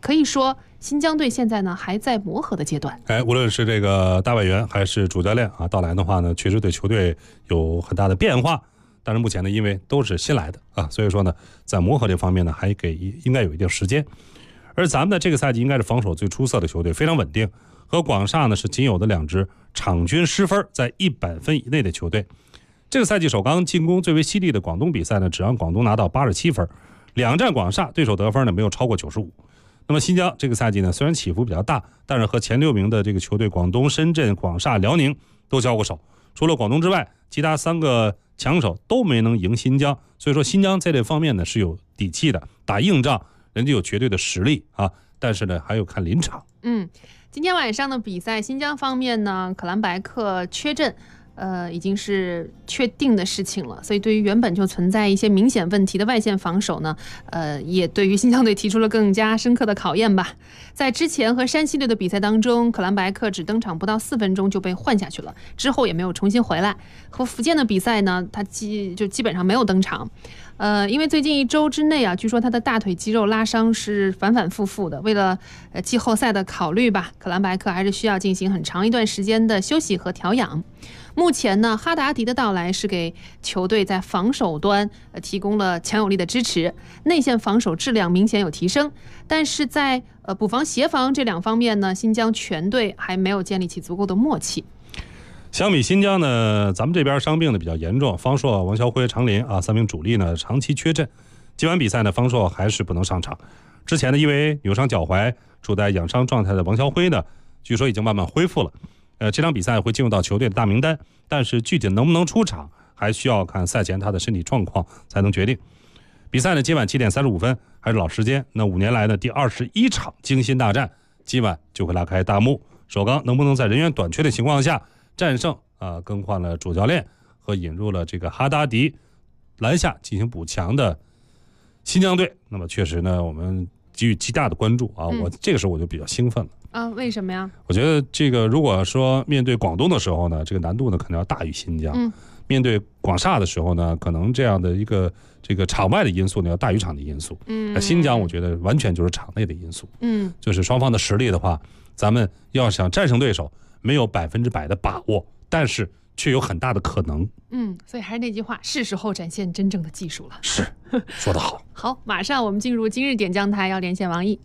可以说新疆队现在呢还在磨合的阶段。
无论是这个大外援还是主教练啊到来的话呢，确实对球队有很大的变化。但是目前呢，因为都是新来的啊，所以说呢，在磨合这方面呢，还应该有一定时间。而咱们的这个赛季应该是防守最出色的球队，非常稳定，和广厦呢是仅有的2支场均失分在100分以内的球队。这个赛季首钢进攻最为犀利的广东比赛呢，只让广东拿到87分，2战广厦对手得分呢没有超过95。那么新疆这个赛季呢，虽然起伏比较大，但是和前6名的这个球队广东、深圳、广厦、辽宁都交过手。除了广东之外，其他3个强手都没能赢新疆，所以说新疆在这方面呢是有底气的，打硬仗人家有绝对的实力啊，但是呢还有看临场。
今天晚上的比赛，新疆方面呢，可兰白克缺阵。已经是确定的事情了，所以对于原本就存在一些明显问题的外线防守呢，也对于新疆队提出了更加深刻的考验吧。在之前和山西队的比赛当中，可兰白克只登场不到4分钟就被换下去了，之后也没有重新回来。和福建的比赛呢，他基本上没有登场。因为最近1周之内啊，据说他的大腿肌肉拉伤是反反复复的。为了季后赛的考虑吧，可兰白克还是需要进行很长一段时间的休息和调养。目前呢，哈达迪的到来是给球队在防守端提供了强有力的支持，内线防守质量明显有提升。但是在补防协防这2方面呢，新疆全队还没有建立起足够的默契。
相比新疆呢，咱们这边伤病的比较严重，方硕、王晓辉、常林啊3名主力呢长期缺阵。今晚比赛呢，方硕还是不能上场。之前呢，因为扭伤脚踝处在养伤状态的王晓辉呢，据说已经慢慢恢复了。这场比赛会进入到球队的大名单，但是具体能不能出场，还需要看赛前他的身体状况才能决定。比赛呢，今晚7点35分，还是老时间。那5年来呢，第21场惊心大战，今晚就会拉开大幕。首钢能不能在人员短缺的情况下战胜更换了主教练和引入了这个哈达迪篮下进行补强的新疆队？那么确实呢，我们给予极大的关注啊。我这个时候我就比较兴奋了。
为什么呀？
我觉得这个如果说面对广东的时候呢，这个难度呢可能要大于新疆。面对广厦的时候呢，可能这样的一个这个场外的因素呢要大于场内因素。新疆我觉得完全就是场内的因素。就是双方的实力的话，咱们要想战胜对手，没有100%的把握，但是却有很大的可能。
所以还是那句话，是时候展现真正的技术了。
是，说得好。
好，马上我们进入今日点将台，要连线王毅。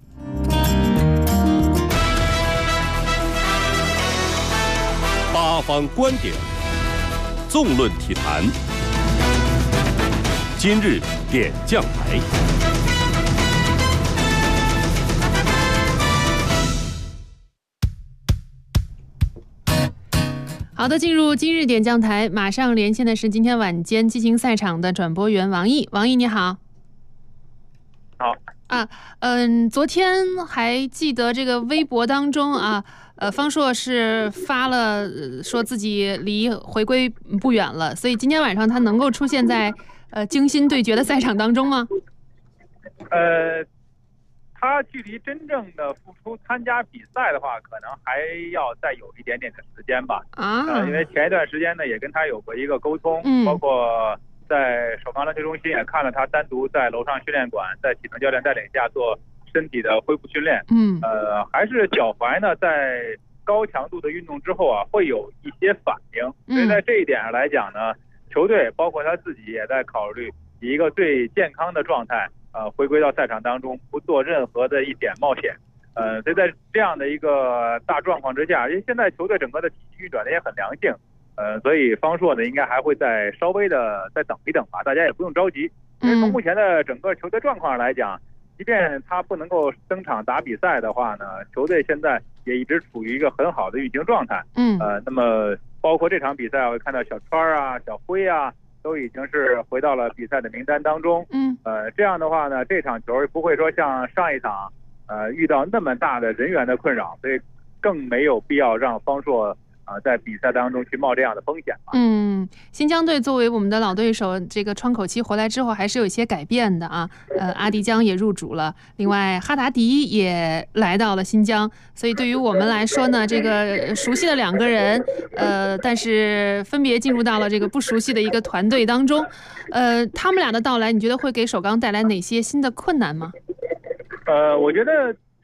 八方观点，纵论体坛。今日点将台。
好的，进入今日点将台，马上连线的是今天晚间激情赛场的转播员王毅。王毅你好。
好。
昨天还记得这个微博当中啊，方硕是发了说自己离回归不远了，所以今天晚上他能够出现在惊心对决的赛场当中吗？
他距离真正的复出参加比赛的话，可能还要再有一点点的时间吧。因为前一段时间呢，也跟他有过一个沟通，包括在首钢篮球中心也看了他单独在楼上训练馆，在体能教练带领下做身体的恢复训练。还是脚踝呢，在高强度的运动之后啊，会有一些反应。所以在这一点上来讲呢，球队包括他自己也在考虑以一个最健康的状态。回归到赛场当中，不做任何的一点冒险。所以在这样的一个大状况之下，因为现在球队整个的体系运转的也很良性，所以方硕呢应该还会再稍微的再等一等吧，大家也不用着急。因为从目前的整个球队状况上来讲，即便他不能够登场打比赛的话呢，球队现在也一直处于一个很好的运行状态。那么包括这场比赛，我看到小川啊、小辉啊。都已经是回到了比赛的名单当中。这样的话呢，这场球不会说像上一场遇到那么大的人员的困扰，所以更没有必要让方硕在比赛当中去冒这样的风险吧。
新疆队作为我们的老对手，这个窗口期回来之后还是有一些改变的啊。阿迪江也入主了，另外哈达迪也来到了新疆，所以对于我们来说呢，这个熟悉的2个人，但是分别进入到了这个不熟悉的一个团队当中。他们俩的到来，你觉得会给首钢带来哪些新的困难吗？
我觉得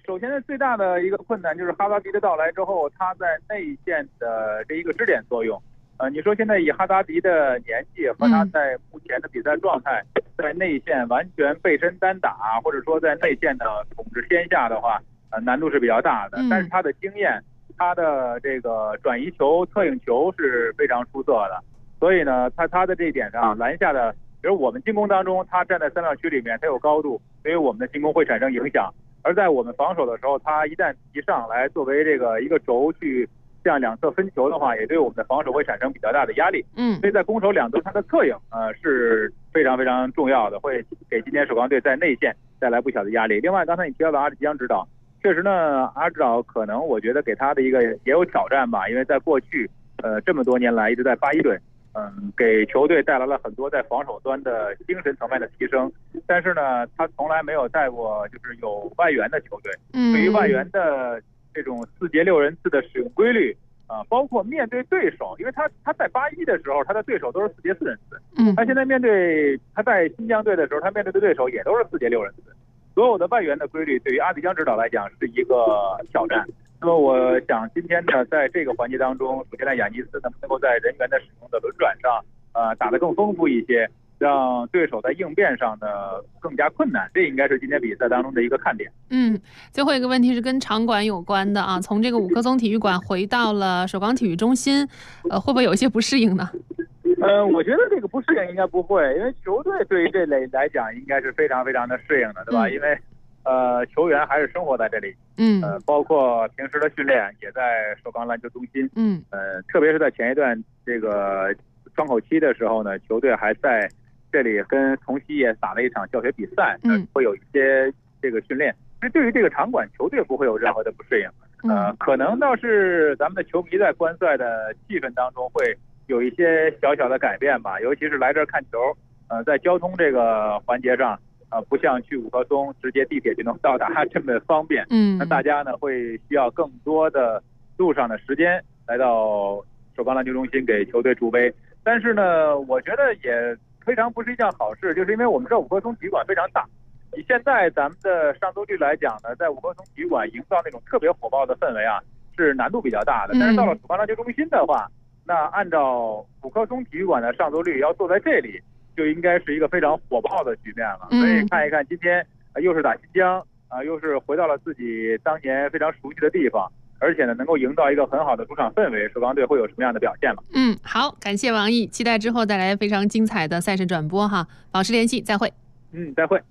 首先呢，最大的一个困难就是哈扎迪的到来之后，他在内线的这一个支点作用。你说现在以哈扎迪的年纪和他在目前的比赛状态，在内线完全背身单打，或者说在内线的统治天下的话，难度是比较大的。但是他的经验，他的这个转移球、策应球是非常出色的。所以呢，他的这一点上篮下的，比如我们进攻当中，他站在三角区里面，他有高度，所以我们的进攻会产生影响。而在我们防守的时候，他一旦提上来作为这个一个轴去向两侧分球的话，也对我们的防守会产生比较大的压力。所以在攻守两端，他的策应是非常非常重要的，会给今天首钢队在内线带来不小的压力。另外，刚才你提到的阿里江指导，确实呢，阿指导可能我觉得给他的一个也有挑战吧，因为在过去这么多年来一直在81队。给球队带来了很多在防守端的精神层面的提升，但是呢，他从来没有带过就是有外援的球队。对于外援的这种4节6人次的使用规律包括面对对手，因为他在81的时候，他的对手都是4节4人次。他现在面对他在新疆队的时候，他面对的对手也都是4节6人次。所有的外援的规律对于阿迪江指导来讲是一个挑战。那么我想今天呢，在这个环节当中，首先呢，雅尼斯能不能够在人员的使用的轮转上，打得更丰富一些，让对手在应变上呢更加困难，这应该是今天比赛当中的一个看点。
最后一个问题是跟场馆有关的啊，从这个五棵松体育馆回到了首钢体育中心，会不会有一些不适应呢？
我觉得这个不适应应该不会，因为球队对于这类来讲应该是非常非常的适应的，对吧？因为球员还是生活在这里，包括平时的训练也在首钢篮球中心，特别是在前一段这个窗口期的时候呢，球队还在这里跟同曦也打了一场教学比赛，会有一些这个训练。所以对于这个场馆，球队不会有任何的不适应，可能倒是咱们的球迷在观赛的气氛当中会有一些小小的改变吧，尤其是来这儿看球，在交通这个环节上。不像去五棵松直接地铁就能到达这么方便，那大家呢会需要更多的路上的时间来到首钢篮球中心给球队助威。但是呢，我觉得也非常不是一件好事，就是因为我们这五棵松体育馆非常大，以现在咱们的上座率来讲呢，在五棵松体育馆营造那种特别火爆的氛围是难度比较大的。但是到了首钢篮球中心的话，那按照五棵松体育馆的上座率要坐在这里，就应该是一个非常火爆的局面了。所以看一看今天又是打新疆又是回到了自己当年非常熟悉的地方，而且呢能够营造一个很好的主场氛围，首钢队会有什么样的表现了？
好，感谢王毅，期待之后带来非常精彩的赛事转播哈，保持联系，再会。
再会。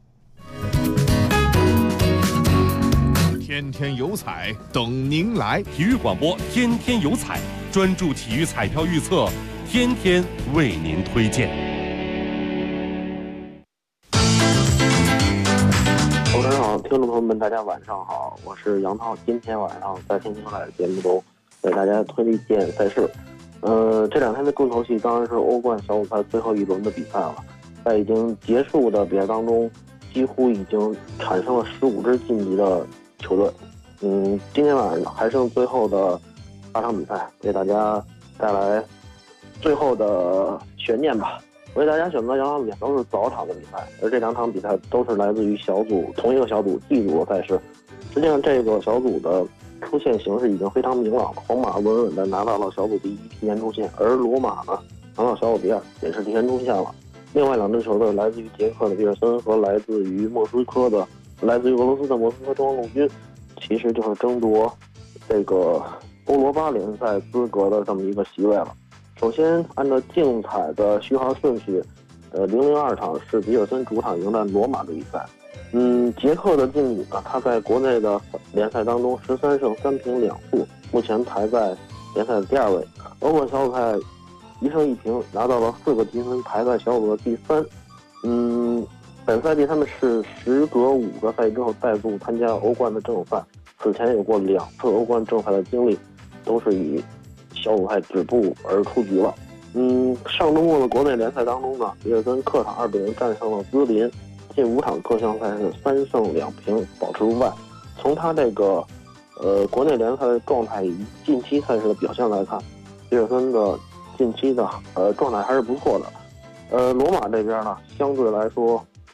天天有彩等您来，
体育广播天天有彩，专注体育彩票预测，天天为您推荐。
主持人好，听众朋友们，大家晚上好，我是杨涛。今天晚上在天天有彩的节目中为大家推荐赛事。这两天的重头戏当然是欧冠小组赛最后一轮的比赛了。在已经结束的比赛当中，几乎已经产生了15支晋级的球队。今天晚上还剩最后的8场比赛，为大家带来最后的悬念吧。为大家选择2场比赛都是早场的比赛，而这2场比赛都是来自于同一个小组 D 组的赛事。实际上这个小组的出线形势已经非常明朗了，皇马稳稳的拿到了小组第1提前出线，而罗马呢拿到小组第2也是提前出线了。另外2支球队来自于捷克的比尔森和来自于俄罗斯的莫斯科中央陆军，其实就是争夺这个欧罗巴联赛资格的这么一个席位了。首先按照竞彩的序号顺序，002场是比尔森主场迎战罗马的比赛。捷克的劲旅呢，他在国内的联赛当中13胜3平2负，目前排在联赛的第2位。欧冠小组赛1胜1平，拿到了4个积分，排在小组的第3。本赛季他们是时隔5个赛季之后再度参加欧冠的正赛，此前有过2次欧冠正赛的经历，都是以小组赛止步而出局了。上周末的国内联赛当中呢，比尔森客场2-0战胜了兹林，近5场各项赛是3胜2平，保持不败。从他这个国内联赛的状态以及近期赛事的表现来看，比尔森的近期的状态还是不错的。罗马这边呢，相对来说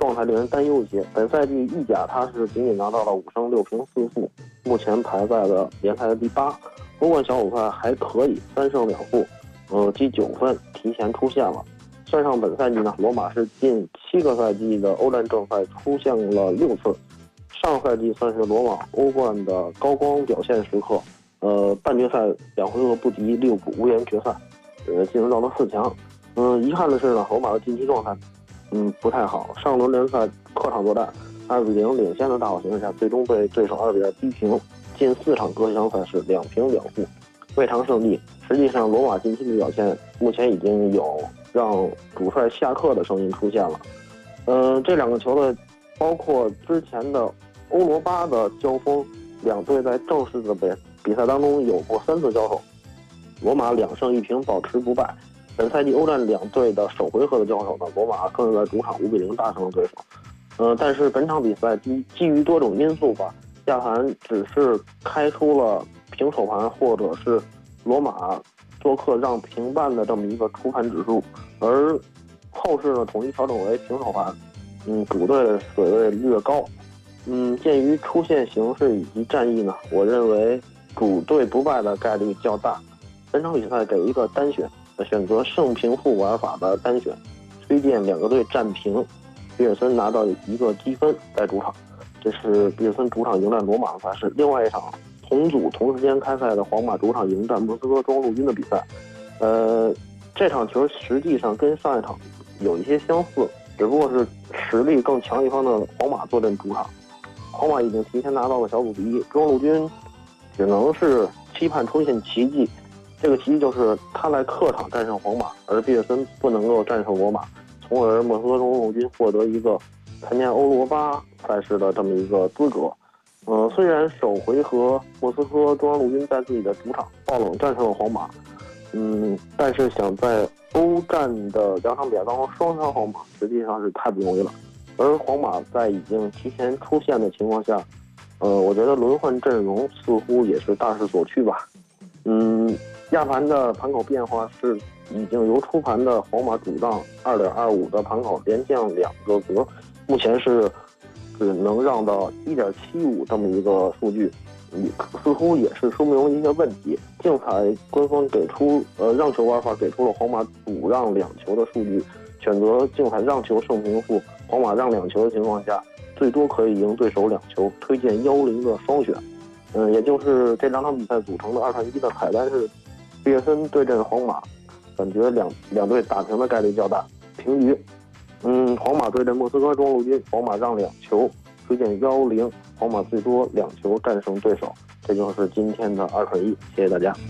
状态令人担忧一些。本赛季意甲他是仅仅拿到了5胜6平4负，目前排在了联赛的第8。欧冠小组赛还可以，3胜2负，积9分，提前出线了。算上本赛季呢，罗马是近7个赛季的欧战正赛出现了6次。上赛季算是罗马欧冠的高光表现时刻，半决赛2回合不敌利物浦无缘决赛，进入到了4强。遗憾的是呢，罗马的近期状态，不太好。上轮联赛客场作战2-0领先的大好形势下，最终被对手2-2逼平。近4场各项赛事2平2负，未尝胜利。实际上，罗马近期的表现目前已经有让主帅下课的声音出现了。这2个球队包括之前的欧罗巴的交锋，两队在正式的比赛当中有过3次交手，罗马2胜1平保持不败。本赛季欧战两队的首回合的交手呢，罗马更是在主场5-0大胜了对手。但是本场比赛基于多种因素吧，亚盘只是开出了平手盘，或者是罗马做客让平半的这么一个出盘指数，而后市呢统一调整为平手盘。主队的水位略高。鉴于出线形势以及战役呢，我认为主队不败的概率较大。本场比赛给一个单选，选择胜平负玩法的单选，推荐2个队战平，比尔森拿到1个积分在主场。这是比尔森主场迎战罗马的赛事。另外一场同组同时间开赛的皇马主场迎战莫斯科中央陆军的比赛，这场球实际上跟上一场有一些相似，只不过是实力更强一方的皇马坐镇主场。皇马已经提前拿到了小组第1，中央陆军只能是期盼出现奇迹。这个奇迹就是他来客场战胜皇马，而比尔森不能够战胜罗马，从而莫斯科中央陆军获得一个参加欧罗巴赛事的这么一个资格。虽然首回合莫斯科中央陆军在自己的主场爆冷战胜了皇马，但是想在欧战的2场比赛当中双杀皇马，实际上是太不容易了。而皇马在已经提前出线的情况下，我觉得轮换阵容似乎也是大势所趋吧。亚盘的盘口变化是已经由出盘的皇马主让 2.25 的盘口连降2个格，目前是只能让到 1.75 这么一个数据，似乎也是说明一个问题。竞彩官方给出让球玩法给出了皇马主让2球的数据，选择竞彩让球胜平负，皇马让2球的情况下，最多可以赢对手2球，推荐1-0的双选。也就是这2场比赛组成的2串1的彩蛋是比尔森对阵皇马，感觉两队打平的概率较大，平局。皇马对阵莫斯科中央陆军，皇马让2球，推荐1-0，皇马最多2球战胜对手。这就是今天的2串1，谢谢大家。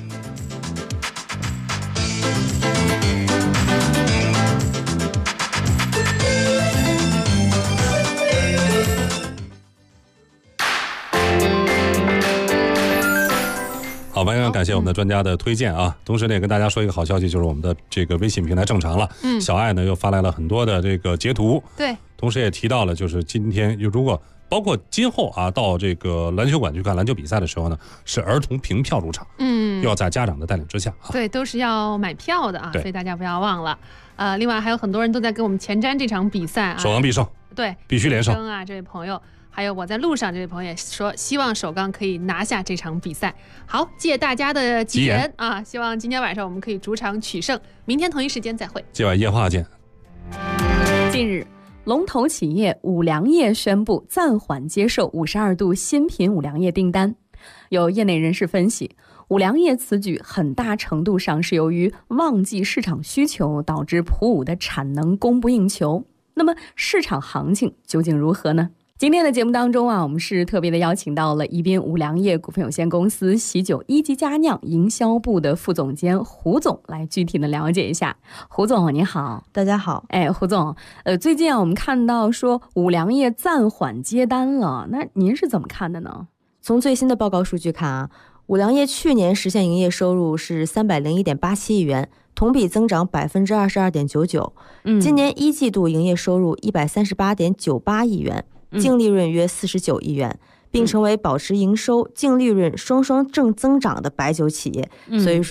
好，非常感谢我们的专家的推荐啊！同时呢，也跟大家说一个好消息，就是我们的这个微信平台正常了。小爱呢又发来了很多的这个截图，
对，
同时也提到了，就是今天如果包括今后啊，到这个篮球馆去看篮球比赛的时候呢，是儿童凭票入场，要在家长的带领之下啊，
对，都是要买票的啊，所以大家不要忘了。另外还有很多人都在给我们前瞻这场比赛啊，
首钢必胜，
对，
必须连胜
啊，这位朋友。还有我在路上这位朋友也说，希望首钢可以拿下这场比赛。好，借大家的吉言啊，希望今天晚上我们可以主场取胜。明天同一时间再会，
今晚夜话见。
近日，龙头企业五粮液宣布暂缓接受52度新品五粮液订单。有业内人士分析，五粮液此举很大程度上是由于旺季市场需求导致普五的产能供不应求。那么市场行情究竟如何呢？今天的节目当中啊，我们是特别的邀请到了宜宾五粮液股份有限公司喜酒一级佳酿营销部的副总监胡总来具体的了解一下。胡总你好。
大家好。
胡总，最近啊我们看到说五粮液暂缓接单了，那您是怎么看的呢？
从最新的报告数据看啊，五粮液去年实现营业收入是301.87亿元，同比增长 22.99%。今年一季度营业收入138.98亿元。净利润约49亿元，并成为保持营收、净利润双双正增长的白酒企业。所以说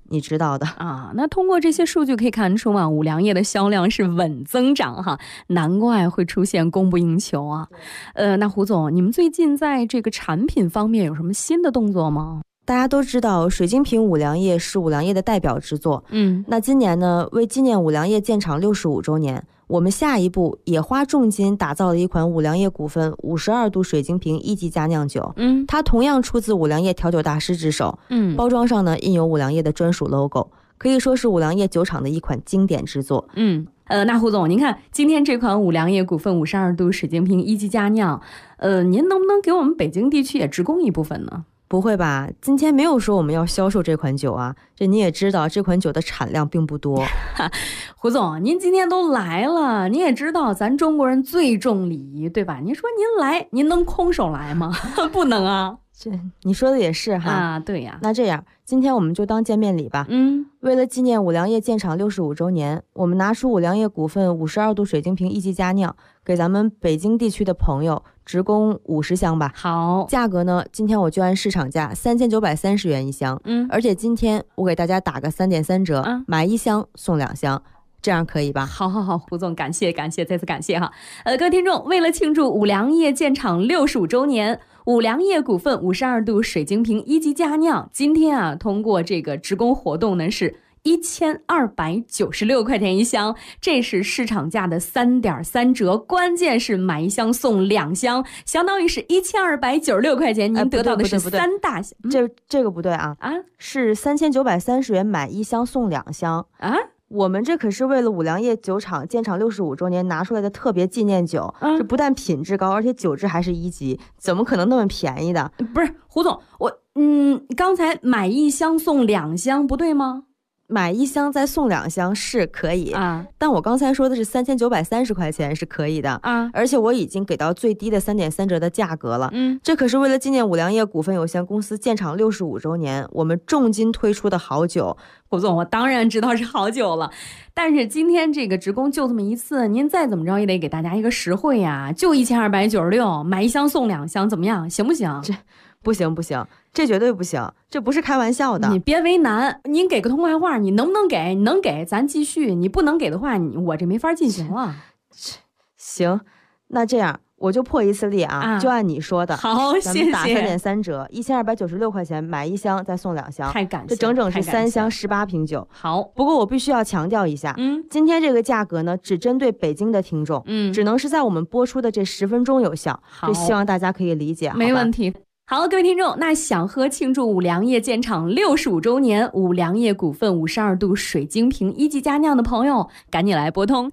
你知道的
啊。那通过这些数据可以看出啊，五粮液的销量是稳增长哈，难怪会出现供不应求啊。那胡总，你们最近在这个产品方面有什么新的动作吗？
大家都知道水晶瓶五粮液是五粮液的代表之作，那今年呢，为纪念五粮液建厂65周年，我们下一步也花重金打造了一款五粮液股份52度水晶瓶1级佳酿酒，它同样出自五粮液调酒大师之手，包装上呢印有五粮液的专属 logo， 可以说是五粮液酒厂的一款经典之作。
那胡总，您看今天这款五粮液股份52度水晶瓶1级佳酿，您能不能给我们北京地区也直供一部分呢？
不会吧，今天没有说我们要销售这款酒啊，这你也知道这款酒的产量并不多。
胡总，您今天都来了，您也知道咱中国人最重礼仪，对吧？您说您来，您能空手来吗？不能啊。
这你说的也是哈
啊，对呀。
那这样，今天我们就当见面礼吧。为了纪念五粮液建厂65周年，我们拿出五粮液股份52度水晶瓶1级佳酿，给咱们北京地区的朋友直供50箱吧。
好，
价格呢，今天我就按市场价3930元一箱。而且今天我给大家打个3.3折，买1箱送2箱。这样可以吧？
好，胡总，感谢，再次感谢哈。各位听众，为了庆祝五粮液建厂65周年，五粮液股份52度水晶瓶1级佳酿，今天啊，通过这个直供活动呢是1296块钱一箱，这是市场价的3.3折，关键是买1箱送2箱，相当于是1296块钱，您得到的是3大箱。
这个不对啊，是3930元买1箱送2箱啊。我们这可是为了五粮液酒厂建厂65周年拿出来的特别纪念酒，这不但品质高，而且酒质还是1级，怎么可能那么便宜的？
不是胡总，我刚才买1箱送2箱不对吗？
买1箱再送2箱是可以啊，但我刚才说的是3930块钱是可以的啊，而且我已经给到最低的3.3折的价格了。这可是为了纪念五粮液股份有限公司建厂65周年，我们重金推出的好酒。
胡总，我当然知道是好酒了，但是今天这个直供就这么一次，您再怎么着也得给大家一个实惠呀，就1296，买1箱送2箱，怎么样？行不行？
这不行，这绝对不行，这不是开玩笑的。
你别为难，您给个痛快话，你能不能给？你能给咱继续，你不能给的话，我这没法进行了。
行，那这样我就破一次例啊，就按你说的。
好，谢谢。
咱们打3.3折，1296块钱买1箱再送2箱，
太感谢，
这整整是3箱18瓶酒。
好，
不过我必须要强调一下，今天这个价格呢，只针对北京的听众，只能是在我们播出的这10分钟有效。这希望大家可以理解，
没问题。好，各位听众，那想喝庆祝五粮液建厂65周年五粮液股份52度水晶瓶1级佳酿的朋友，赶紧来拨通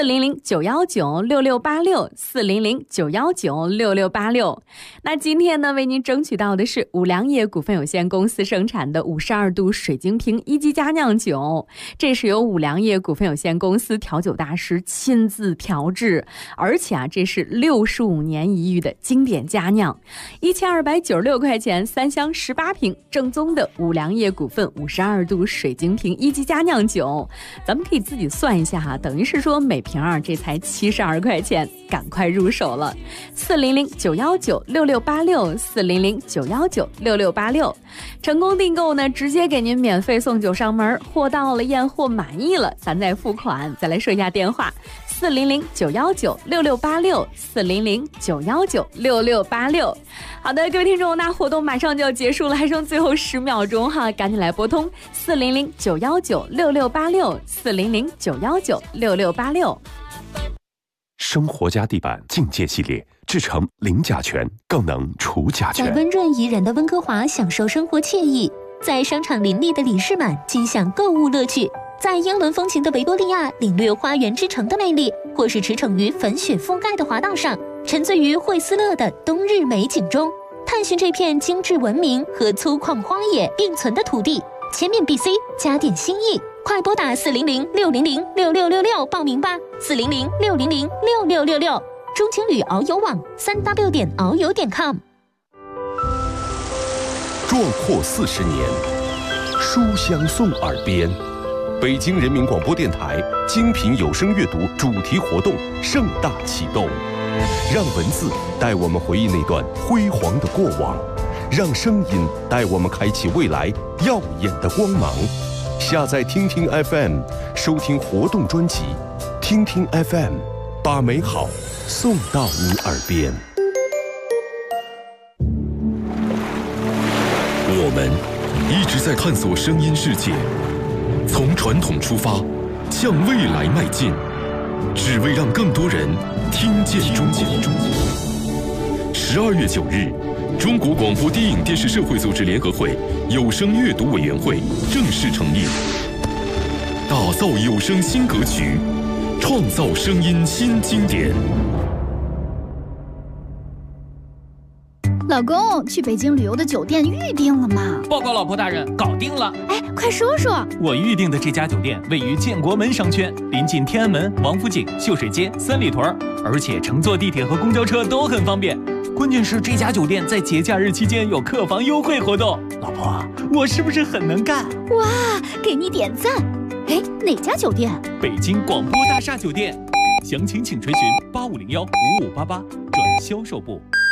400-919-6686，400-919-6686。那今天呢，为您争取到的是五粮液股份有限公司生产的52度水晶瓶1级佳酿酒，这是由五粮液股份有限公司调酒大师亲自调制，而且啊，这是65年一遇的经典佳酿，1296块钱3箱18瓶，正宗的五粮液股份52度水晶瓶1级佳酿酒，咱们可以自己算一下哈，等于是说每瓶这才72块钱，赶快入手了。400-919-6686，400-919-6686，成功订购呢，直接给您免费送酒上门，货到了验货满意了，咱再付款。再来说一下电话：400-919-6686，400-919-6686。好的，各位听众，那活动马上就要结束了，还剩最后10秒钟哈，赶紧来拨通400-919-6686，400-919-6686。
生活家地板境界系列制成零甲醛，更能除甲醛。
在温润宜人的温哥华享受生活惬意，在商场林立的里士满尽享购物乐趣，在英伦风情的维多利亚领略花园之城的魅力，或是驰骋于粉雪覆盖的滑道上，沉醉于惠斯勒的冬日美景中，探寻这片精致文明和粗犷荒野并存的土地。前面 BC 加点心意，快拨打400-600-6666报名吧，400-600-6666。中青旅遨游网3w.遨游.com。
壮阔40年，书香送耳边。北京人民广播电台精品有声阅读主题活动盛大启动，让文字带我们回忆那段辉煌的过往，让声音带我们开启未来耀眼的光芒。 下载听听 FM， 收听活动专辑。听听 FM， 把美好送到你耳边。
我们一直在探索声音世界，从传统出发，向未来迈进，只为让更多人听见中国。12月9日，中国广播电影电视社会组织联合会有声阅读委员会正式成立，打造有声新格局，创造声音新经典。
老公，去北京旅游的酒店预定了吗？
报告老婆大人，搞定了。
哎，快说说。
我预定的这家酒店位于建国门商圈，临近天安门、王府井、秀水街、三里屯，而且乘坐地铁和公交车都很方便。关键是这家酒店在节假日期间有客房优惠活动。老婆，我是不是很能干？
哇，给你点赞。哎，哪家酒店？
北京广播大厦酒店。详情请垂询8501-5588转销售部。